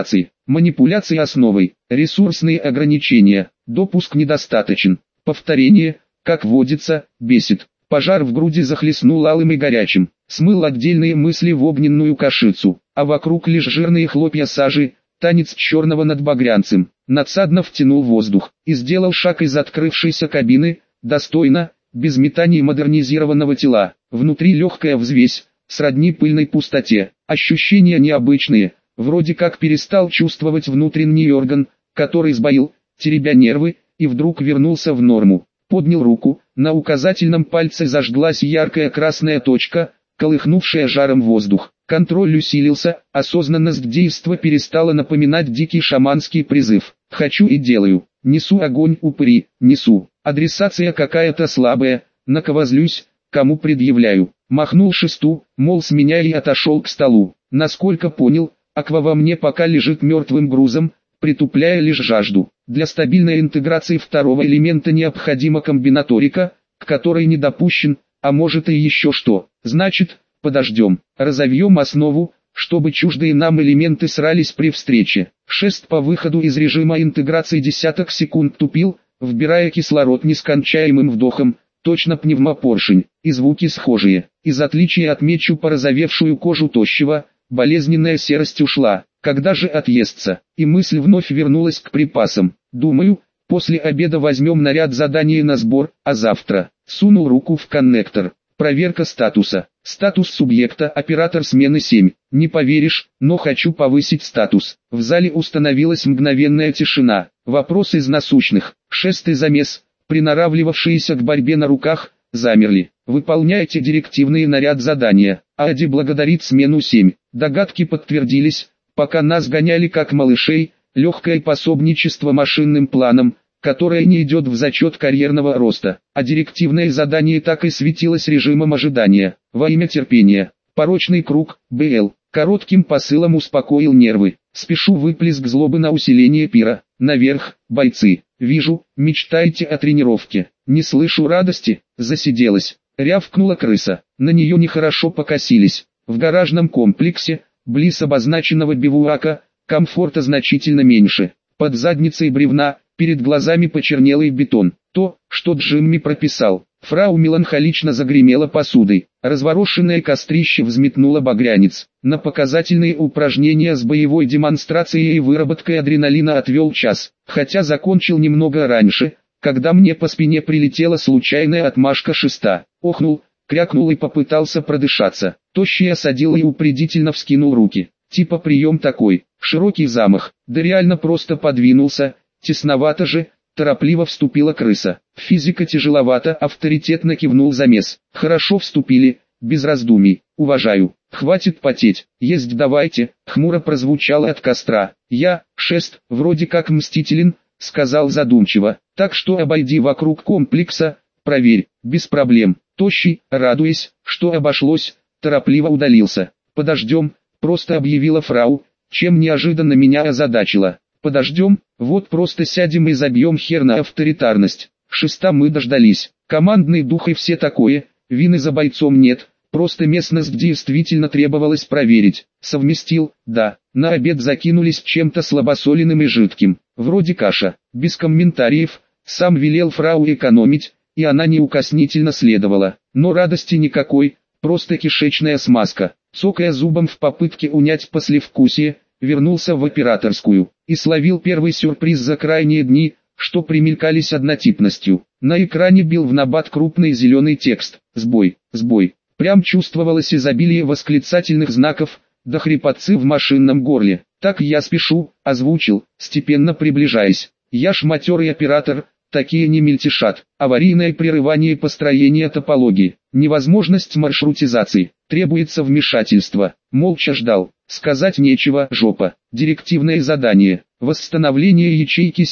Манипуляции основой. Ресурсные ограничения. Допуск недостаточен. Повторение, как водится, бесит. Пожар в груди захлестнул алым и горячим. Смыл отдельные мысли в огненную кашицу. А вокруг лишь жирные хлопья сажи. Танец черного над багрянцем. Надсадно втянул воздух. И сделал шаг из открывшейся кабины. Достойно, без метаний модернизированного тела. Внутри легкая взвесь, сродни пыльной пустоте. Ощущения необычные. Вроде как перестал чувствовать внутренний орган, который сбоил, теребя нервы, и вдруг вернулся в норму. Поднял руку, на указательном пальце зажглась яркая красная точка, колыхнувшая жаром воздух. Контроль усилился, осознанность действа перестала напоминать дикий шаманский призыв. «Хочу и делаю, несу огонь упыри, несу». Адресация какая-то слабая, на кого злюсь, кому предъявляю. Махнул шесту, мол с меня, и отошел к столу. Насколько понял, аква во мне пока лежит мертвым грузом, притупляя лишь жажду. Для стабильной интеграции второго элемента необходима комбинаторика, к которой не допущен, а может и еще что. Значит, подождем, разовьем основу, чтобы чуждые нам элементы срались при встрече. Шест по выходу из режима интеграции десяток секунд тупил, вбирая кислород нескончаемым вдохом, точно пневмопоршень, и звуки схожие. Из отличия отмечу порозовевшую кожу тощего, болезненная серость ушла. Когда же отъестся? И мысль вновь вернулась к припасам. Думаю, после обеда возьмем наряд задания на сбор, а завтра. Сунул руку в коннектор. Проверка статуса. Статус субъекта оператор смены 7. Не поверишь, но хочу повысить статус. В зале установилась мгновенная тишина. Вопрос из насущных. Шестый замес, приноравливавшиеся к борьбе на руках, замерли. Выполняйте директивный наряд задания. Ади благодарит смену 7. Догадки подтвердились, пока нас гоняли как малышей, легкое пособничество машинным планам, которое не идет в зачет карьерного роста, а директивное задание так и светилось режимом ожидания. Во имя терпения. Порочный круг, БЛ, коротким посылом успокоил нервы. Спешу выплеск злобы на усиление пира. Наверх, бойцы. Вижу, мечтаете о тренировке. Не слышу радости, засиделась. Рявкнула крыса. На нее нехорошо покосились. В гаражном комплексе, близ обозначенного бивуака, комфорта значительно меньше. Под задницей бревна, перед глазами почернелый бетон. То, что Джимми прописал. Фрау меланхолично загремела посудой. Разворошенное кострище взметнуло багрянец. На показательные упражнения с боевой демонстрацией и выработкой адреналина отвел час. Хотя закончил немного раньше, когда мне по спине прилетела случайная отмашка шеста. Охнул, крякнул и попытался продышаться. Тощий осадил и упредительно вскинул руки. Типа прием такой, широкий замах, да реально просто подвинулся, тесновато же, торопливо вступила крыса. Физика тяжеловато, авторитетно кивнул замес. Хорошо вступили, без раздумий, уважаю. Хватит потеть, есть давайте, хмуро прозвучало от костра. Я, шест, вроде как мстителен, сказал задумчиво, так что обойди вокруг комплекса, проверь, без проблем. Тощий, радуясь, что обошлось, торопливо удалился. Подождем, просто объявила фрау, чем неожиданно меня озадачила. Подождем, вот просто сядем и забьем хер на авторитарность. Шеста мы дождались. Командный дух и все такое, вины за бойцом нет, просто местность действительно требовалось проверить. Совместил, да, на обед закинулись чем-то слабосоленым и жидким, вроде каша, без комментариев, сам велел фрау экономить, и она неукоснительно следовала. Но радости никакой, просто кишечная смазка. Цокая зубом в попытке унять послевкусие, вернулся в операторскую и словил первый сюрприз за крайние дни, что примелькались однотипностью. На экране бил в набат крупный зеленый текст. Сбой, сбой. Прям чувствовалось изобилие восклицательных знаков, до хрипотцы в машинном горле. Так я спешу, озвучил, степенно приближаясь. Я ж матерый оператор, такие не мельтешат. Аварийное прерывание построения топологии, невозможность маршрутизации, требуется вмешательство. Молча ждал. Сказать нечего, жопа. Директивное задание. Восстановление ячейки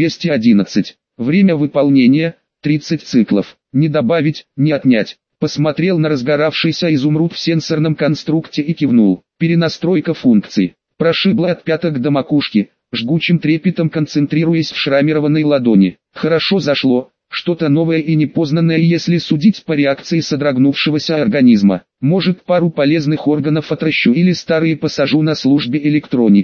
7211. Время выполнения 30 циклов. Не добавить, не отнять. Посмотрел на разгоравшийся изумруд в сенсорном конструкте и кивнул. Перенастройка функций. Прошибла от пяток до макушки, жгучим трепетом концентрируясь в шрамированной ладони. Хорошо зашло, что-то новое и непознанное, если судить по реакции содрогнувшегося организма. Может, пару полезных органов отращу или старые посажу на службе электроники.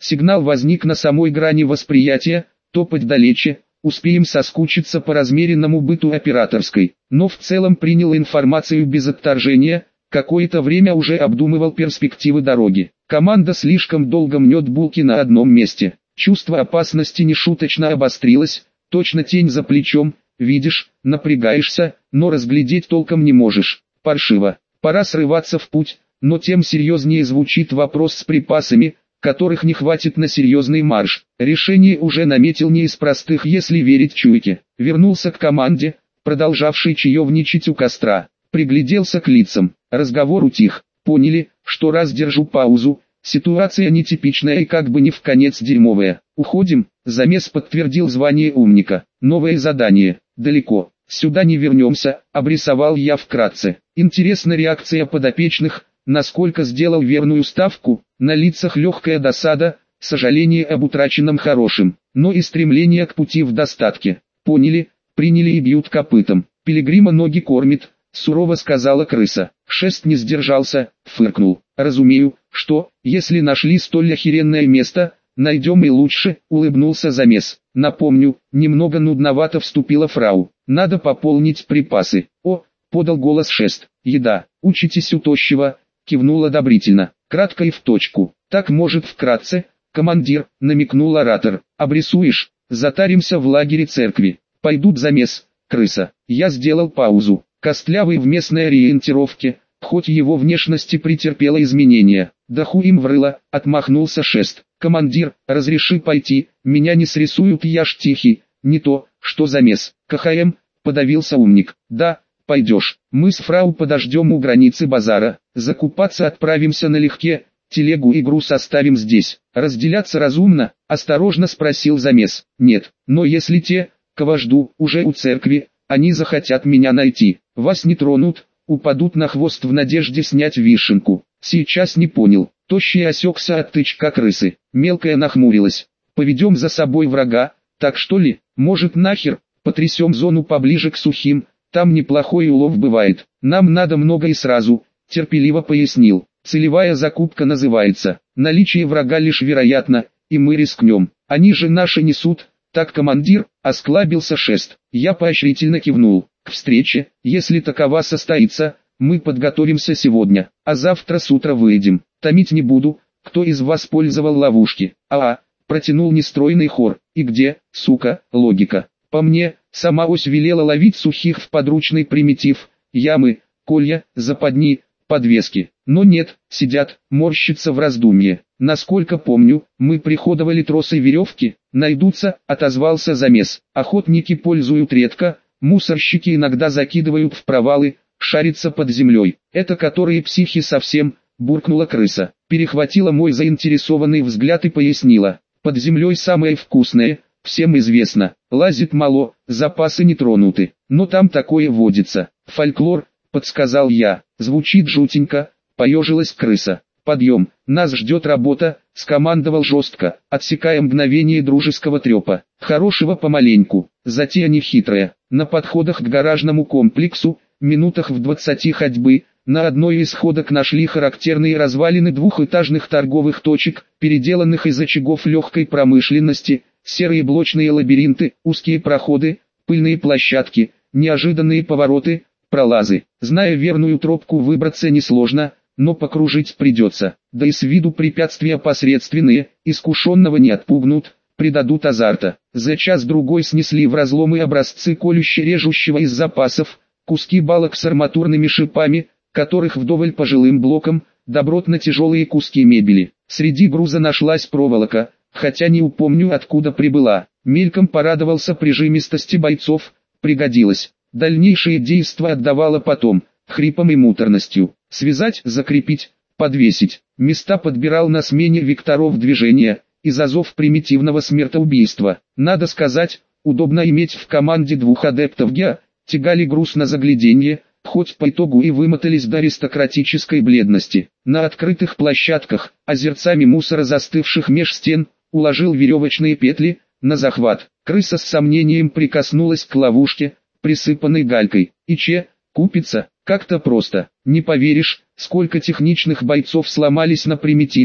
Сигнал возник на самой грани восприятия, топать далече, успеем соскучиться по размеренному быту операторской. Но в целом принял информацию без отторжения, какое-то время уже обдумывал перспективы дороги. Команда слишком долго мнет булки на одном месте. Чувство опасности нешуточно обострилось, точно тень за плечом, видишь, напрягаешься, но разглядеть толком не можешь. Паршиво. Пора срываться в путь, но тем серьезнее звучит вопрос с припасами, которых не хватит на серьезный марш. Решение уже наметил не из простых, если верить чуйке. Вернулся к команде, продолжавшей чаевничать у костра. Пригляделся к лицам. Разговор утих. Поняли, что раз держу паузу, ситуация нетипичная и как бы не вконец дерьмовая. Уходим, замес подтвердил звание умника. Новое задание. Далеко. Сюда не вернемся, обрисовал я вкратце. Интересна реакция подопечных, насколько сделал верную ставку, на лицах легкая досада, сожаление об утраченном хорошем, но и стремление к пути в достатке. Поняли, приняли и бьют копытом. Пилигрима ноги кормит, сурово сказала крыса. Шест не сдержался, фыркнул. Разумею, что, если нашли столь охеренное место, найдем и лучше, улыбнулся замес. Напомню, немного нудновато вступила фрау. Надо пополнить припасы. О, подал голос Шест. Еда. Учитесь у тощего, кивнул одобрительно. Кратко и в точку. Так может вкратце, командир, намекнул оратор. Обрисуешь, затаримся в лагере церкви. Пойдут замес, крыса. Я сделал паузу. Костлявый в местной ориентировке, хоть его внешности претерпела изменения. Да хуй им врыло, отмахнулся Шест. Командир, разреши пойти, меня не срисуют, я ж тихий, не то, что замес. КХМ, подавился умник. Да, пойдешь. Мы с фрау подождем у границы базара, закупаться отправимся налегке, телегу и груз оставим здесь. Разделяться разумно, осторожно спросил замес. Нет, но если те, кого жду, уже у церкви, они захотят меня найти, вас не тронут, упадут на хвост в надежде снять вишенку. Сейчас не понял. Тощий осекся от тычка крысы. Мелкая нахмурилась. Поведем за собой врага, так что ли? Может нахер, потрясем зону поближе к сухим, там неплохой улов бывает. Нам надо много и сразу, терпеливо пояснил. Целевая закупка называется. Наличие врага лишь вероятно, и мы рискнем. Они же наши несут. Так, командир, осклабился Шест. Я поощрительно кивнул. К встрече, если такова состоится, мы подготовимся сегодня, а завтра с утра выйдем. Томить не буду, кто из вас пользовал ловушки. Протянул нестройный хор. И где, сука, логика? По мне, сама ось велела ловить сухих в подручный примитив, ямы, колья, западни, подвески. Но нет, сидят, морщатся в раздумье. Насколько помню, мы приходовали тросы веревки, найдутся, отозвался замес. Охотники пользуют редко, мусорщики иногда закидывают в провалы, шарятся под землей. Это которые психи совсем, буркнула крыса. Перехватила мой заинтересованный взгляд и пояснила. Под землей самое вкусное, всем известно. Лазит мало, запасы не тронуты. Но там такое водится. Фольклор, подсказал я. Звучит жутенько, поежилась крыса. Подъем, нас ждет работа, скомандовал жестко, отсекая мгновение дружеского трепа. Хорошего помаленьку, затея нехитрая. На подходах к гаражному комплексу, минутах в 20 ходьбы, на одной из ходок нашли характерные развалины двухэтажных торговых точек, переделанных из очагов легкой промышленности, серые блочные лабиринты, узкие проходы, пыльные площадки, неожиданные повороты, пролазы. Зная верную тропку, выбраться несложно, но покружить придется. Да и с виду препятствия посредственные, искушенного не отпугнут, придадут азарта. За час-другой снесли в разломы образцы колюще-режущего из запасов, куски балок с арматурными шипами, которых вдоволь по жилым блокам, добротно тяжелые куски мебели. Среди груза нашлась проволока, хотя не упомню откуда прибыла. Мельком порадовался прижимистости бойцов, пригодилось. Дальнейшие действия отдавало потом, хрипом и муторностью. Связать, закрепить, подвесить. Места подбирал на смене векторов движения, из азов примитивного смертоубийства. Надо сказать, удобно иметь в команде двух адептов ГИА, тягали груз на загляденье, хоть по итогу и вымотались до аристократической бледности. На открытых площадках, озерцами мусора застывших меж стен, уложил веревочные петли, на захват. Крыса с сомнением прикоснулась к ловушке, присыпанной галькой. И купится, как-то просто. Не поверишь, сколько техничных бойцов сломались на примитиве,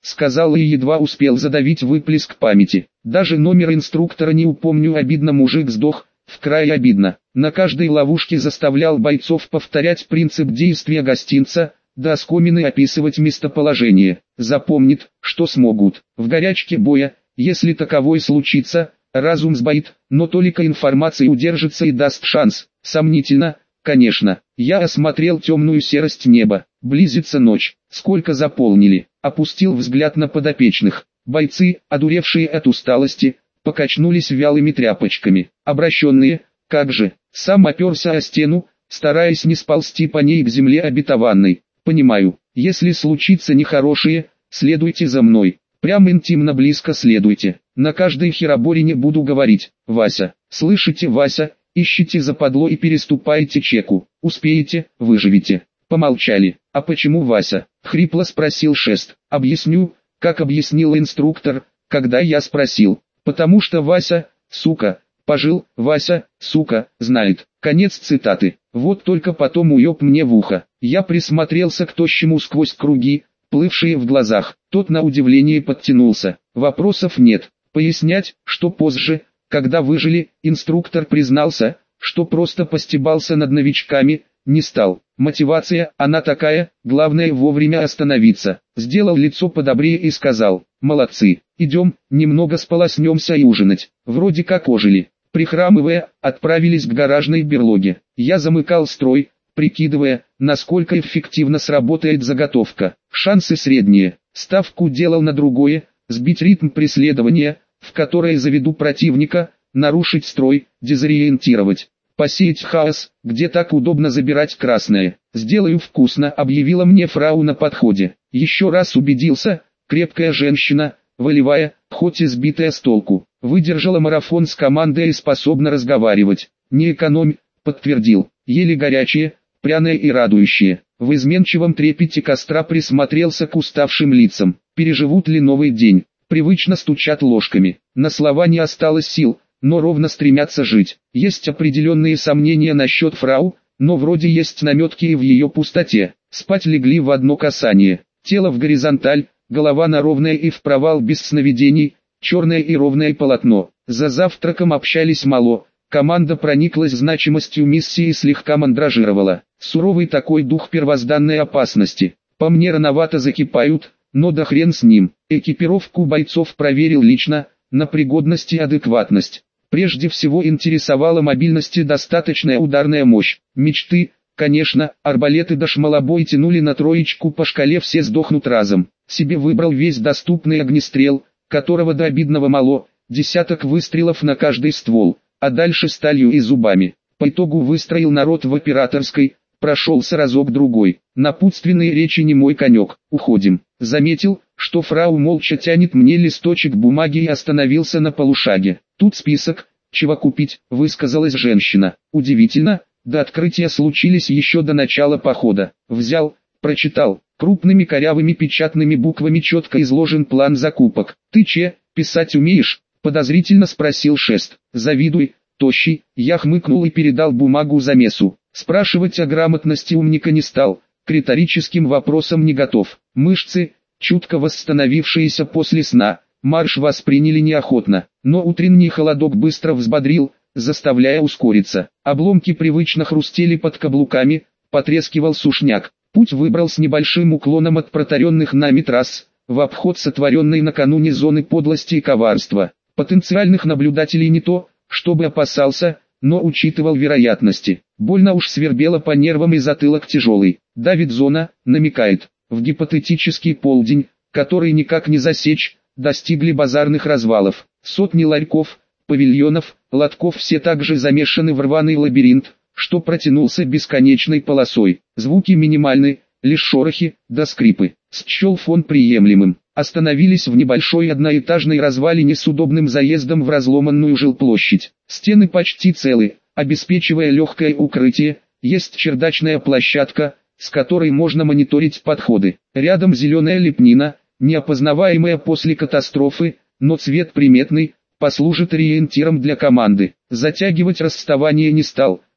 сказал и едва успел задавить выплеск памяти. Даже номер инструктора не упомню, обидно, мужик сдох, вкрай обидно. На каждой ловушке заставлял бойцов повторять принцип действия гостинца, до оскомины описывать местоположение. Запомнит, что смогут. В горячке боя, если таковой случится, разум сбоит, но только информации удержится и даст шанс. Сомнительно, конечно. Я осмотрел темную серость неба. Близится ночь. Сколько заполнили? Опустил взгляд на подопечных. Бойцы, одуревшие от усталости, покачнулись вялыми тряпочками. Обращенные, как же, сам оперся о стену, стараясь не сползти по ней к земле обетованной. Понимаю, если случится нехорошее, следуйте за мной. Прям интимно близко следуйте. На каждой хероборине буду говорить: Вася, слышите, Вася, ищите западло и переступайте чеку. Успеете, выживете. Помолчали. А почему Вася? Хрипло спросил Шест. Объясню, как объяснил инструктор, когда я спросил. Потому что Вася, сука, пожил, Вася, сука, знает. Конец цитаты. Вот только потом уеб мне в ухо. Я присмотрелся к тощему сквозь круги, плывшие в глазах. Тот на удивление подтянулся. Вопросов нет. Пояснять, что позже, когда выжили, инструктор признался, что просто постебался над новичками, не стал. Мотивация, она такая, главное вовремя остановиться. Сделал лицо подобрее и сказал: молодцы, идем, немного сполоснемся и ужинать. Вроде как ожили. Прихрамывая, отправились к гаражной берлоге. Я замыкал строй, прикидывая, насколько эффективно сработает заготовка. Шансы средние. Ставку делал на другое: сбить ритм преследования, в которое заведу противника, нарушить строй, дезориентировать. Посеять хаос, где так удобно забирать красное. «Сделаю вкусно», — объявила мне фрау на подходе. Еще раз убедился, крепкая женщина, волевая, хоть и сбитая с толку. Выдержала марафон с командой и способна разговаривать. «Не экономь», — подтвердил. «Еле горячее, пряное и радующее». В изменчивом трепете костра присмотрелся к уставшим лицам. Переживут ли новый день? Привычно стучат ложками. На слова не осталось сил, но ровно стремятся жить. Есть определенные сомнения насчет фрау, но вроде есть наметки и в ее пустоте. Спать легли в одно касание. Тело в горизонталь, голова на ровное и в провал без сновидений, черное и ровное полотно. За завтраком общались мало. Команда прониклась значимостью миссии и слегка мандражировала. Суровый такой дух первозданной опасности. По мне рановато закипают, но да хрен с ним. Экипировку бойцов проверил лично, на пригодность и адекватность. Прежде всего интересовала мобильность и достаточная ударная мощь. Мечты, конечно, арбалеты да шмалобой тянули на троечку по шкале «все сдохнут разом». Себе выбрал весь доступный огнестрел, которого до обидного мало, десяток выстрелов на каждый ствол, а дальше сталью и зубами. По итогу выстроил народ в операторской, прошелся разок-другой. Напутственные речи не мой конек. Уходим. Заметил, что фрау молча тянет мне листочек бумаги и остановился на полушаге. Тут список, чего купить, высказалась женщина. Удивительно, до открытия случились еще до начала похода. Взял, прочитал. Крупными корявыми печатными буквами четко изложен план закупок. «Ты писать умеешь?» — подозрительно спросил Шест. «Завидуй, тощий». Я хмыкнул и передал бумагу замесу. Спрашивать о грамотности умника не стал, к риторическим вопросам не готов. Мышцы, чутко восстановившиеся после сна, марш восприняли неохотно, но утренний холодок быстро взбодрил, заставляя ускориться. Обломки привычно хрустели под каблуками, потрескивал сушняк. Путь выбрал с небольшим уклоном от протаренных нами трасс, в обход сотворенной накануне зоны подлости и коварства. Потенциальных наблюдателей не то, чтобы опасался, но учитывал вероятности. Больно уж свербело по нервам и затылок тяжелый. Давит зона, намекает. В гипотетический полдень, который никак не засечь, достигли базарных развалов. Сотни ларьков, павильонов, лотков, все также замешаны в рваный лабиринт, что протянулся бесконечной полосой. Звуки минимальны, лишь шорохи, да скрипы. Счел фон приемлемым. Остановились в небольшой одноэтажной развалине с удобным заездом в разломанную жилплощадь. Стены почти целы, обеспечивая легкое укрытие. Есть чердачная площадка, с которой можно мониторить подходы. Рядом зеленая лепнина, неопознаваемая после катастрофы, но цвет приметный, послужит ориентиром для команды. Затягивать расставание не стал,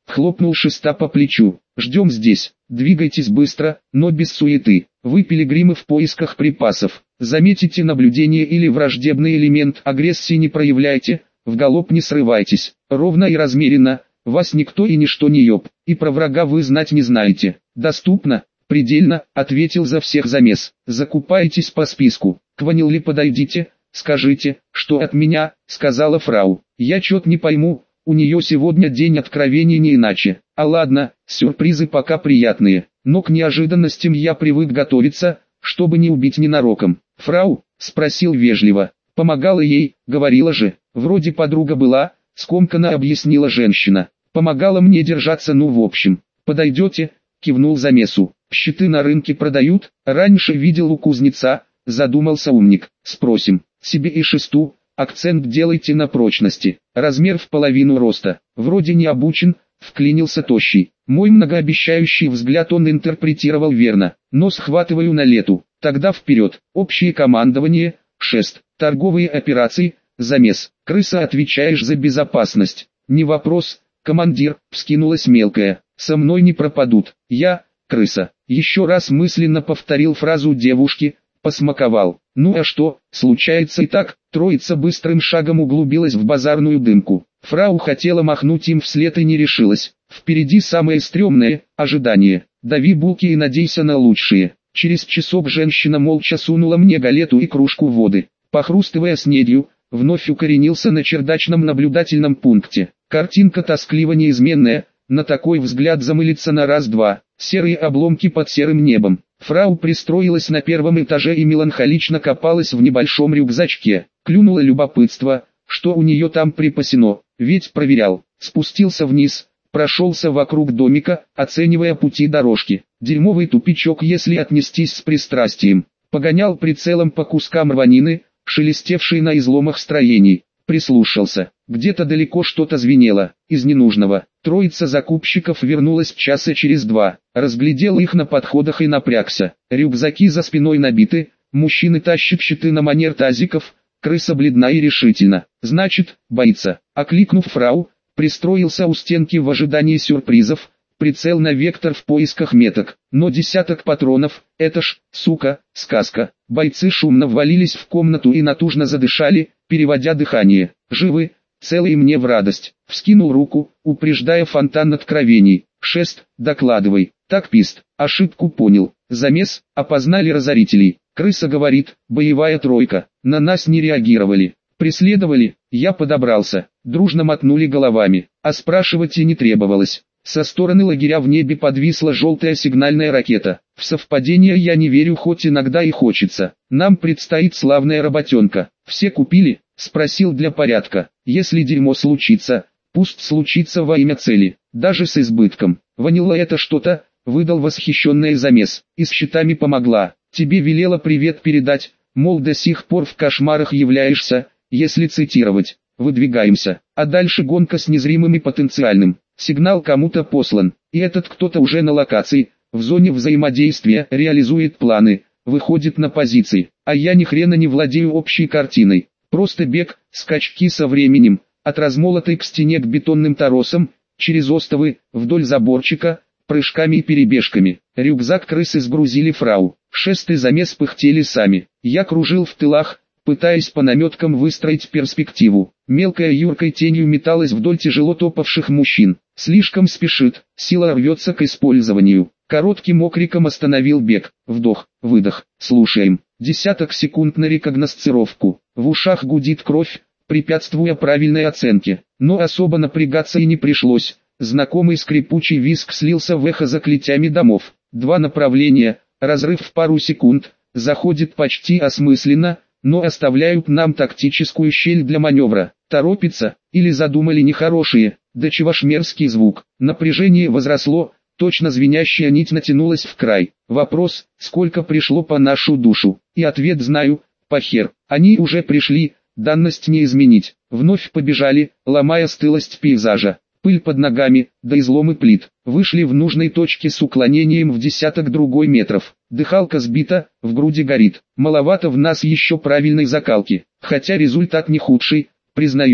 хлопнул шеста по плечу. Ждем здесь, двигайтесь быстро, но без суеты. Вы пилигримы в поисках припасов. Заметите наблюдение или враждебный элемент агрессии не проявляйте, в галоп не срывайтесь. Ровно и размеренно, вас никто и ничто не ёб, и про врага вы знать не знаете. Доступно, предельно, ответил за всех замес. Закупайтесь по списку. К Ванилле подойдите, скажите, что от меня, сказала фрау. Я чё-то не пойму, у нее сегодня день откровений не иначе. А ладно, сюрпризы пока приятные, но к неожиданностям я привык готовиться, чтобы не убить ненароком. Фрау, спросил вежливо, помогала ей, говорила же, вроде подруга была, скомканно объяснила женщина. Помогала мне держаться, ну в общем. Подойдете? Кивнул замесу. Щиты на рынке продают? Раньше видел у кузнеца, задумался умник. Спросим. Себе и шесту, акцент делайте на прочности. Размер в половину роста. Вроде не обучен, вклинился тощий. Мой многообещающий взгляд он интерпретировал верно, но схватываю на лету. Тогда вперед. Общее командование, шест. Торговые операции, замес. Крыса, отвечаешь за безопасность. Не вопрос, командир, вскинулась мелкая. Со мной не пропадут. Я, крыса. Еще раз мысленно повторил фразу девушки, посмаковал. Ну а что, случается и так. Троица быстрым шагом углубилась в базарную дымку. Фрау хотела махнуть им вслед и не решилась. Впереди самое стрёмное – ожидание. Дави булки и надейся на лучшее. Через часок женщина молча сунула мне галету и кружку воды. Похрустывая снедью, вновь укоренился на чердачном наблюдательном пункте. Картинка тоскливо неизменная, на такой взгляд замылиться на раз-два. Серые обломки под серым небом. Фрау пристроилась на первом этаже и меланхолично копалась в небольшом рюкзачке. Клюнуло любопытство, что у нее там припасено, ведь проверял. Спустился вниз, прошелся вокруг домика, оценивая пути дорожки. Дерьмовый тупичок, если отнестись с пристрастием. Погонял прицелом по кускам рванины, шелестевшей на изломах строений. Прислушался. Где-то далеко что-то звенело, из ненужного. Троица закупщиков вернулась часа через два. Разглядел их на подходах и напрягся. Рюкзаки за спиной набиты, мужчины тащат щиты на манер тазиков, крыса бледна и решительно. Значит, боится. Окликнув фрау, пристроился у стенки в ожидании сюрпризов, прицел на вектор в поисках меток. Но десяток патронов, это ж, сука, сказка. Бойцы шумно ввалились в комнату и натужно задышали, переводя дыхание. Живы, целый мне в радость. Вскинул руку, упреждая фонтан откровений. Шест, докладывай. Так пист, ошибку понял. Замес, опознали разорителей. Крыса говорит, боевая тройка. На нас не реагировали. Преследовали, я подобрался. Дружно мотнули головами, а спрашивать и не требовалось. Со стороны лагеря в небе подвисла желтая сигнальная ракета. В совпадение я не верю, хоть иногда и хочется. Нам предстоит славная работенка. Все купили? Спросил для порядка. Если дерьмо случится, пусть случится во имя цели, даже с избытком. Ванилла это что-то, выдал восхищенный замес. И с щитами помогла. Тебе велела привет передать, мол до сих пор в кошмарах являешься, если цитировать. Выдвигаемся. А дальше гонка с незримым и потенциальным. Сигнал кому-то послан, и этот кто-то уже на локации, в зоне взаимодействия, реализует планы, выходит на позиции. А я ни хрена не владею общей картиной. Просто бег, скачки со временем, от размолотой к стене к бетонным торосам, через остовы, вдоль заборчика, прыжками и перебежками. Рюкзак крысы сгрузили фрау. Шест и замес пыхтели сами. Я кружил в тылах, пытаясь по наметкам выстроить перспективу. Мелкая юркой тенью металась вдоль тяжело топавших мужчин. Слишком спешит, сила рвется к использованию. Коротким окриком остановил бег. Вдох, выдох, слушаем. Десяток секунд на рекогносцировку. В ушах гудит кровь, препятствуя правильной оценке. Но особо напрягаться и не пришлось. Знакомый скрипучий визг слился в эхо за клетями домов. Два направления, разрыв в пару секунд, заходит почти осмысленно, но оставляют нам тактическую щель для маневра. Торопится, или задумали нехорошие, да чего ж мерзкий звук. Напряжение возросло, точно звенящая нить натянулась в край. Вопрос, сколько пришло по нашу душу, и ответ знаю, похер. Они уже пришли, данность не изменить. Вновь побежали, ломая стылость пейзажа. Пыль под ногами, да изломы плит. Вышли в нужной точке с уклонением в десяток другой метров. Дыхалка сбита, в груди горит. Маловато в нас еще правильной закалки. Хотя результат не худший, признаю.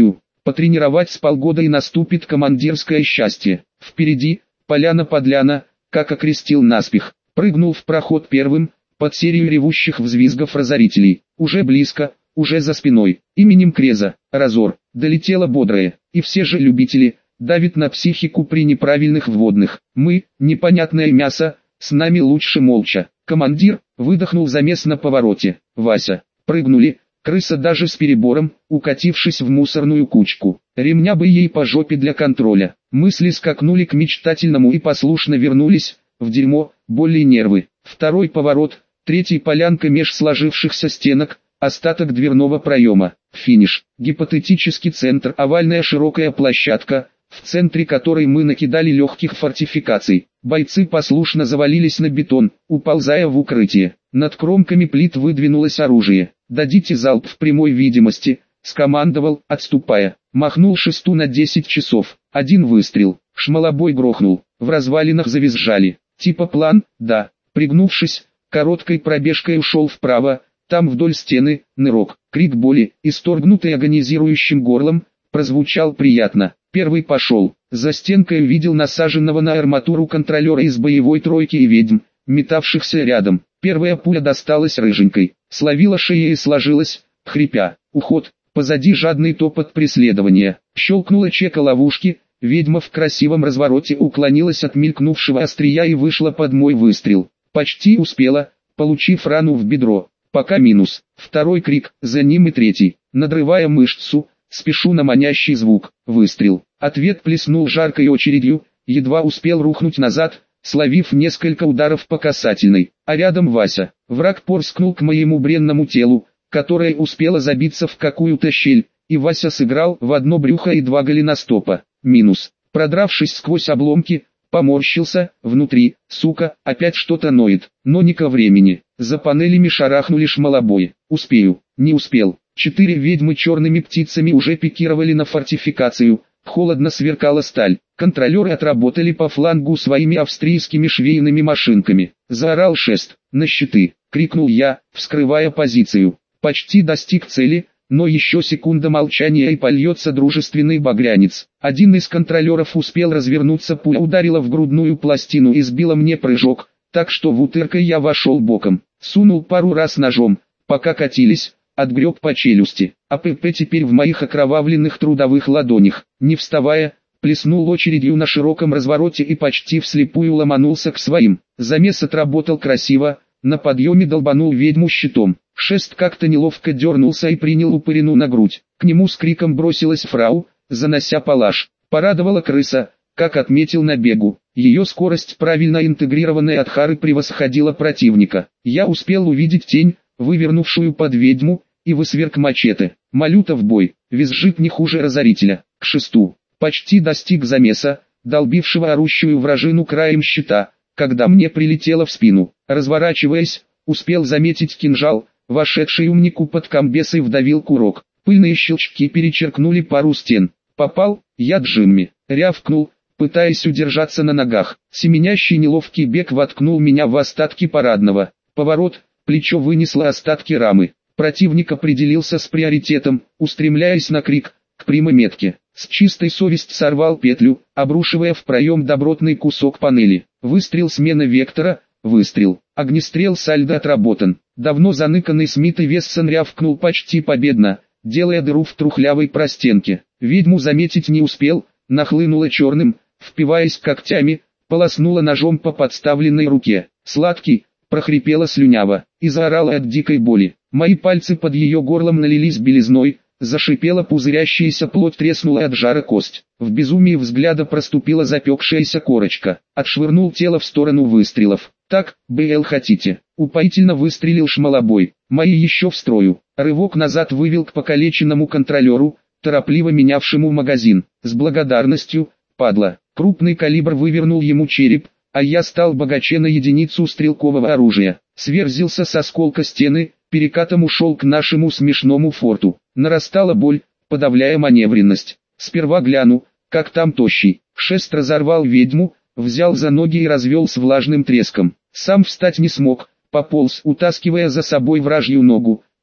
Потренировать с полгода и наступит командирское счастье. Впереди, поляна-подляна, как окрестил наспех. Прыгнул в проход первым, под серию ревущих взвизгов разорителей. Уже близко, уже за спиной. Именем Креза, Разор, долетело бодрое. И все же любители, давит на психику при неправильных вводных. Мы, непонятное мясо, с нами лучше молча. Командир, выдохнул замес на повороте. Вася, прыгнули. Крыса даже с перебором, укатившись в мусорную кучку. Ремня бы ей по жопе для контроля. Мысли скакнули к мечтательному и послушно вернулись, в дерьмо, боли и нервы. Второй поворот, третий полянка меж сложившихся стенок, остаток дверного проема. Финиш, гипотетический центр, овальная широкая площадка, в центре которой мы накидали легких фортификаций. Бойцы послушно завалились на бетон, уползая в укрытие. Над кромками плит выдвинулось оружие. «Дадите залп в прямой видимости», — скомандовал, отступая. Махнул шесту на 10 часов. Один выстрел. Шмалобой грохнул. В развалинах завизжали. Типа план, да. Пригнувшись, короткой пробежкой ушел вправо. Там вдоль стены, нырок, крик боли, исторгнутый агонизирующим горлом, прозвучал приятно. Первый пошел. За стенкой увидел насаженного на арматуру контролера из боевой тройки и ведьм, метавшихся рядом. Первая пуля досталась рыженькой, словила шею и сложилась, хрипя. Уход, позади жадный топот преследования. Щелкнула чека ловушки, ведьма в красивом развороте уклонилась от мелькнувшего острия и вышла под мой выстрел. Почти успела, получив рану в бедро. Пока минус. Второй крик, за ним и третий. Надрывая мышцу, спешу на манящий звук. Выстрел. Ответ плеснул жаркой очередью, едва успел рухнуть назад, словив несколько ударов по касательной. А рядом Вася. Враг порскнул к моему бренному телу, которое успело забиться в какую-то щель, и Вася сыграл в одно брюхо и два голеностопа. Минус. Продравшись сквозь обломки, поморщился, внутри, сука, опять что-то ноет, но не ко времени. За панелями шарахнули шмалобои. Успею, не успел. 4 ведьмы черными птицами уже пикировали на фортификацию, холодно сверкала сталь. Контролеры отработали по флангу своими австрийскими швейными машинками. Заорал шест, на щиты, крикнул я, вскрывая позицию. Почти достиг цели, но еще секунда молчания и польется дружественный багрянец. Один из контролеров успел развернуться, пуля ударила в грудную пластину и сбила мне прыжок, так что в утыркой я вошел боком. Сунул пару раз ножом, пока катились, отгреб по челюсти. АПП теперь в моих окровавленных трудовых ладонях. Не вставая, плеснул очередью на широком развороте и почти вслепую ломанулся к своим. Замес отработал красиво, на подъеме долбанул ведьму щитом. Шест как-то неловко дернулся и принял упырину на грудь. К нему с криком бросилась фрау, занося палаш. Порадовала крыса, как отметил на бегу. Ее скорость, правильно интегрированная от Хары, превосходила противника. Я успел увидеть тень, вывернувшую под ведьму, и высверк мачете. Малюта в бой, визжит не хуже разорителя. К шесту. Почти достиг замеса, долбившего орущую вражину краем щита, когда мне прилетело в спину. Разворачиваясь, успел заметить кинжал, вошедший умнику под комбес и вдавил курок. Пыльные щелчки перечеркнули пару стен. Попал, я Джимми. Рявкнул, пытаясь удержаться на ногах. Семенящий неловкий бег воткнул меня в остатки парадного. Поворот, плечо вынесло остатки рамы. Противник определился с приоритетом, устремляясь на крик, к прямометке. С чистой совестью сорвал петлю, обрушивая в проем добротный кусок панели. Выстрел, смена вектора, выстрел. Огнестрел сальдо отработан. Давно заныканный Смит и Вессон рявкнул почти победно, делая дыру в трухлявой простенке. Ведьму заметить не успел, нахлынула черным, впиваясь когтями, полоснула ножом по подставленной руке. Сладкий, прохрипела слюнява, и заорала от дикой боли. Мои пальцы под ее горлом налились белизной, зашипела пузырящаяся плоть, треснула от жара кость. В безумии взгляда проступила запекшаяся корочка. Отшвырнул тело в сторону выстрелов. «Так, БЛ хотите?» Упоительно выстрелил шмалобой. Мои еще в строю. Рывок назад вывел к покалеченному контролеру, торопливо менявшему магазин. С благодарностью, падла. Крупный калибр вывернул ему череп, а я стал богаче на единицу стрелкового оружия. Сверзился с осколка стены, перекатом ушел к нашему смешному форту. Нарастала боль, подавляя маневренность. Сперва гляну, как там тощий. Шест разорвал ведьму, взял за ноги и развел с влажным треском. Сам встать не смог, пополз, утаскивая за собой вражью ногу.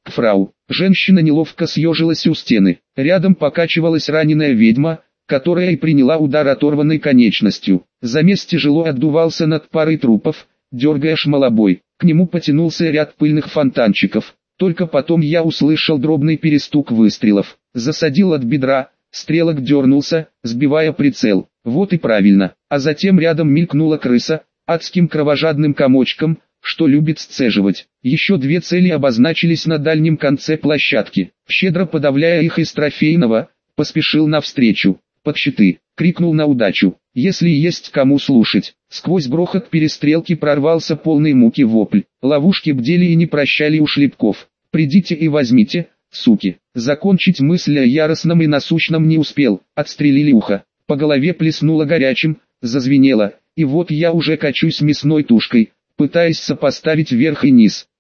Фрау. Женщина неловко съежилась у стены. Рядом покачивалась раненая ведьма, которая и приняла удар оторванной конечностью. Замес тяжело отдувался над парой трупов, дергая шмалобой. К нему потянулся ряд пыльных фонтанчиков. Только потом я услышал дробный перестук выстрелов. Засадил от бедра, стрелок дернулся, сбивая прицел. Вот и правильно. А затем рядом мелькнула крыса, адским кровожадным комочком, что любит сцеживать. Еще две цели обозначились на дальнем конце площадки. Щедро подавляя их из трофейного, поспешил навстречу. «Под щиты!» — крикнул на удачу. Если есть кому слушать. Сквозь грохот перестрелки прорвался полный муки вопль. Ловушки бдели и не прощали у шлепков. «Придите и возьмите, суки!» Закончить мысль о яростном и насущном не успел. Отстрелили ухо. По голове плеснуло горячим, зазвенело. И вот я уже качусь мясной тушкой, пытаясь сопоставить верх и низ.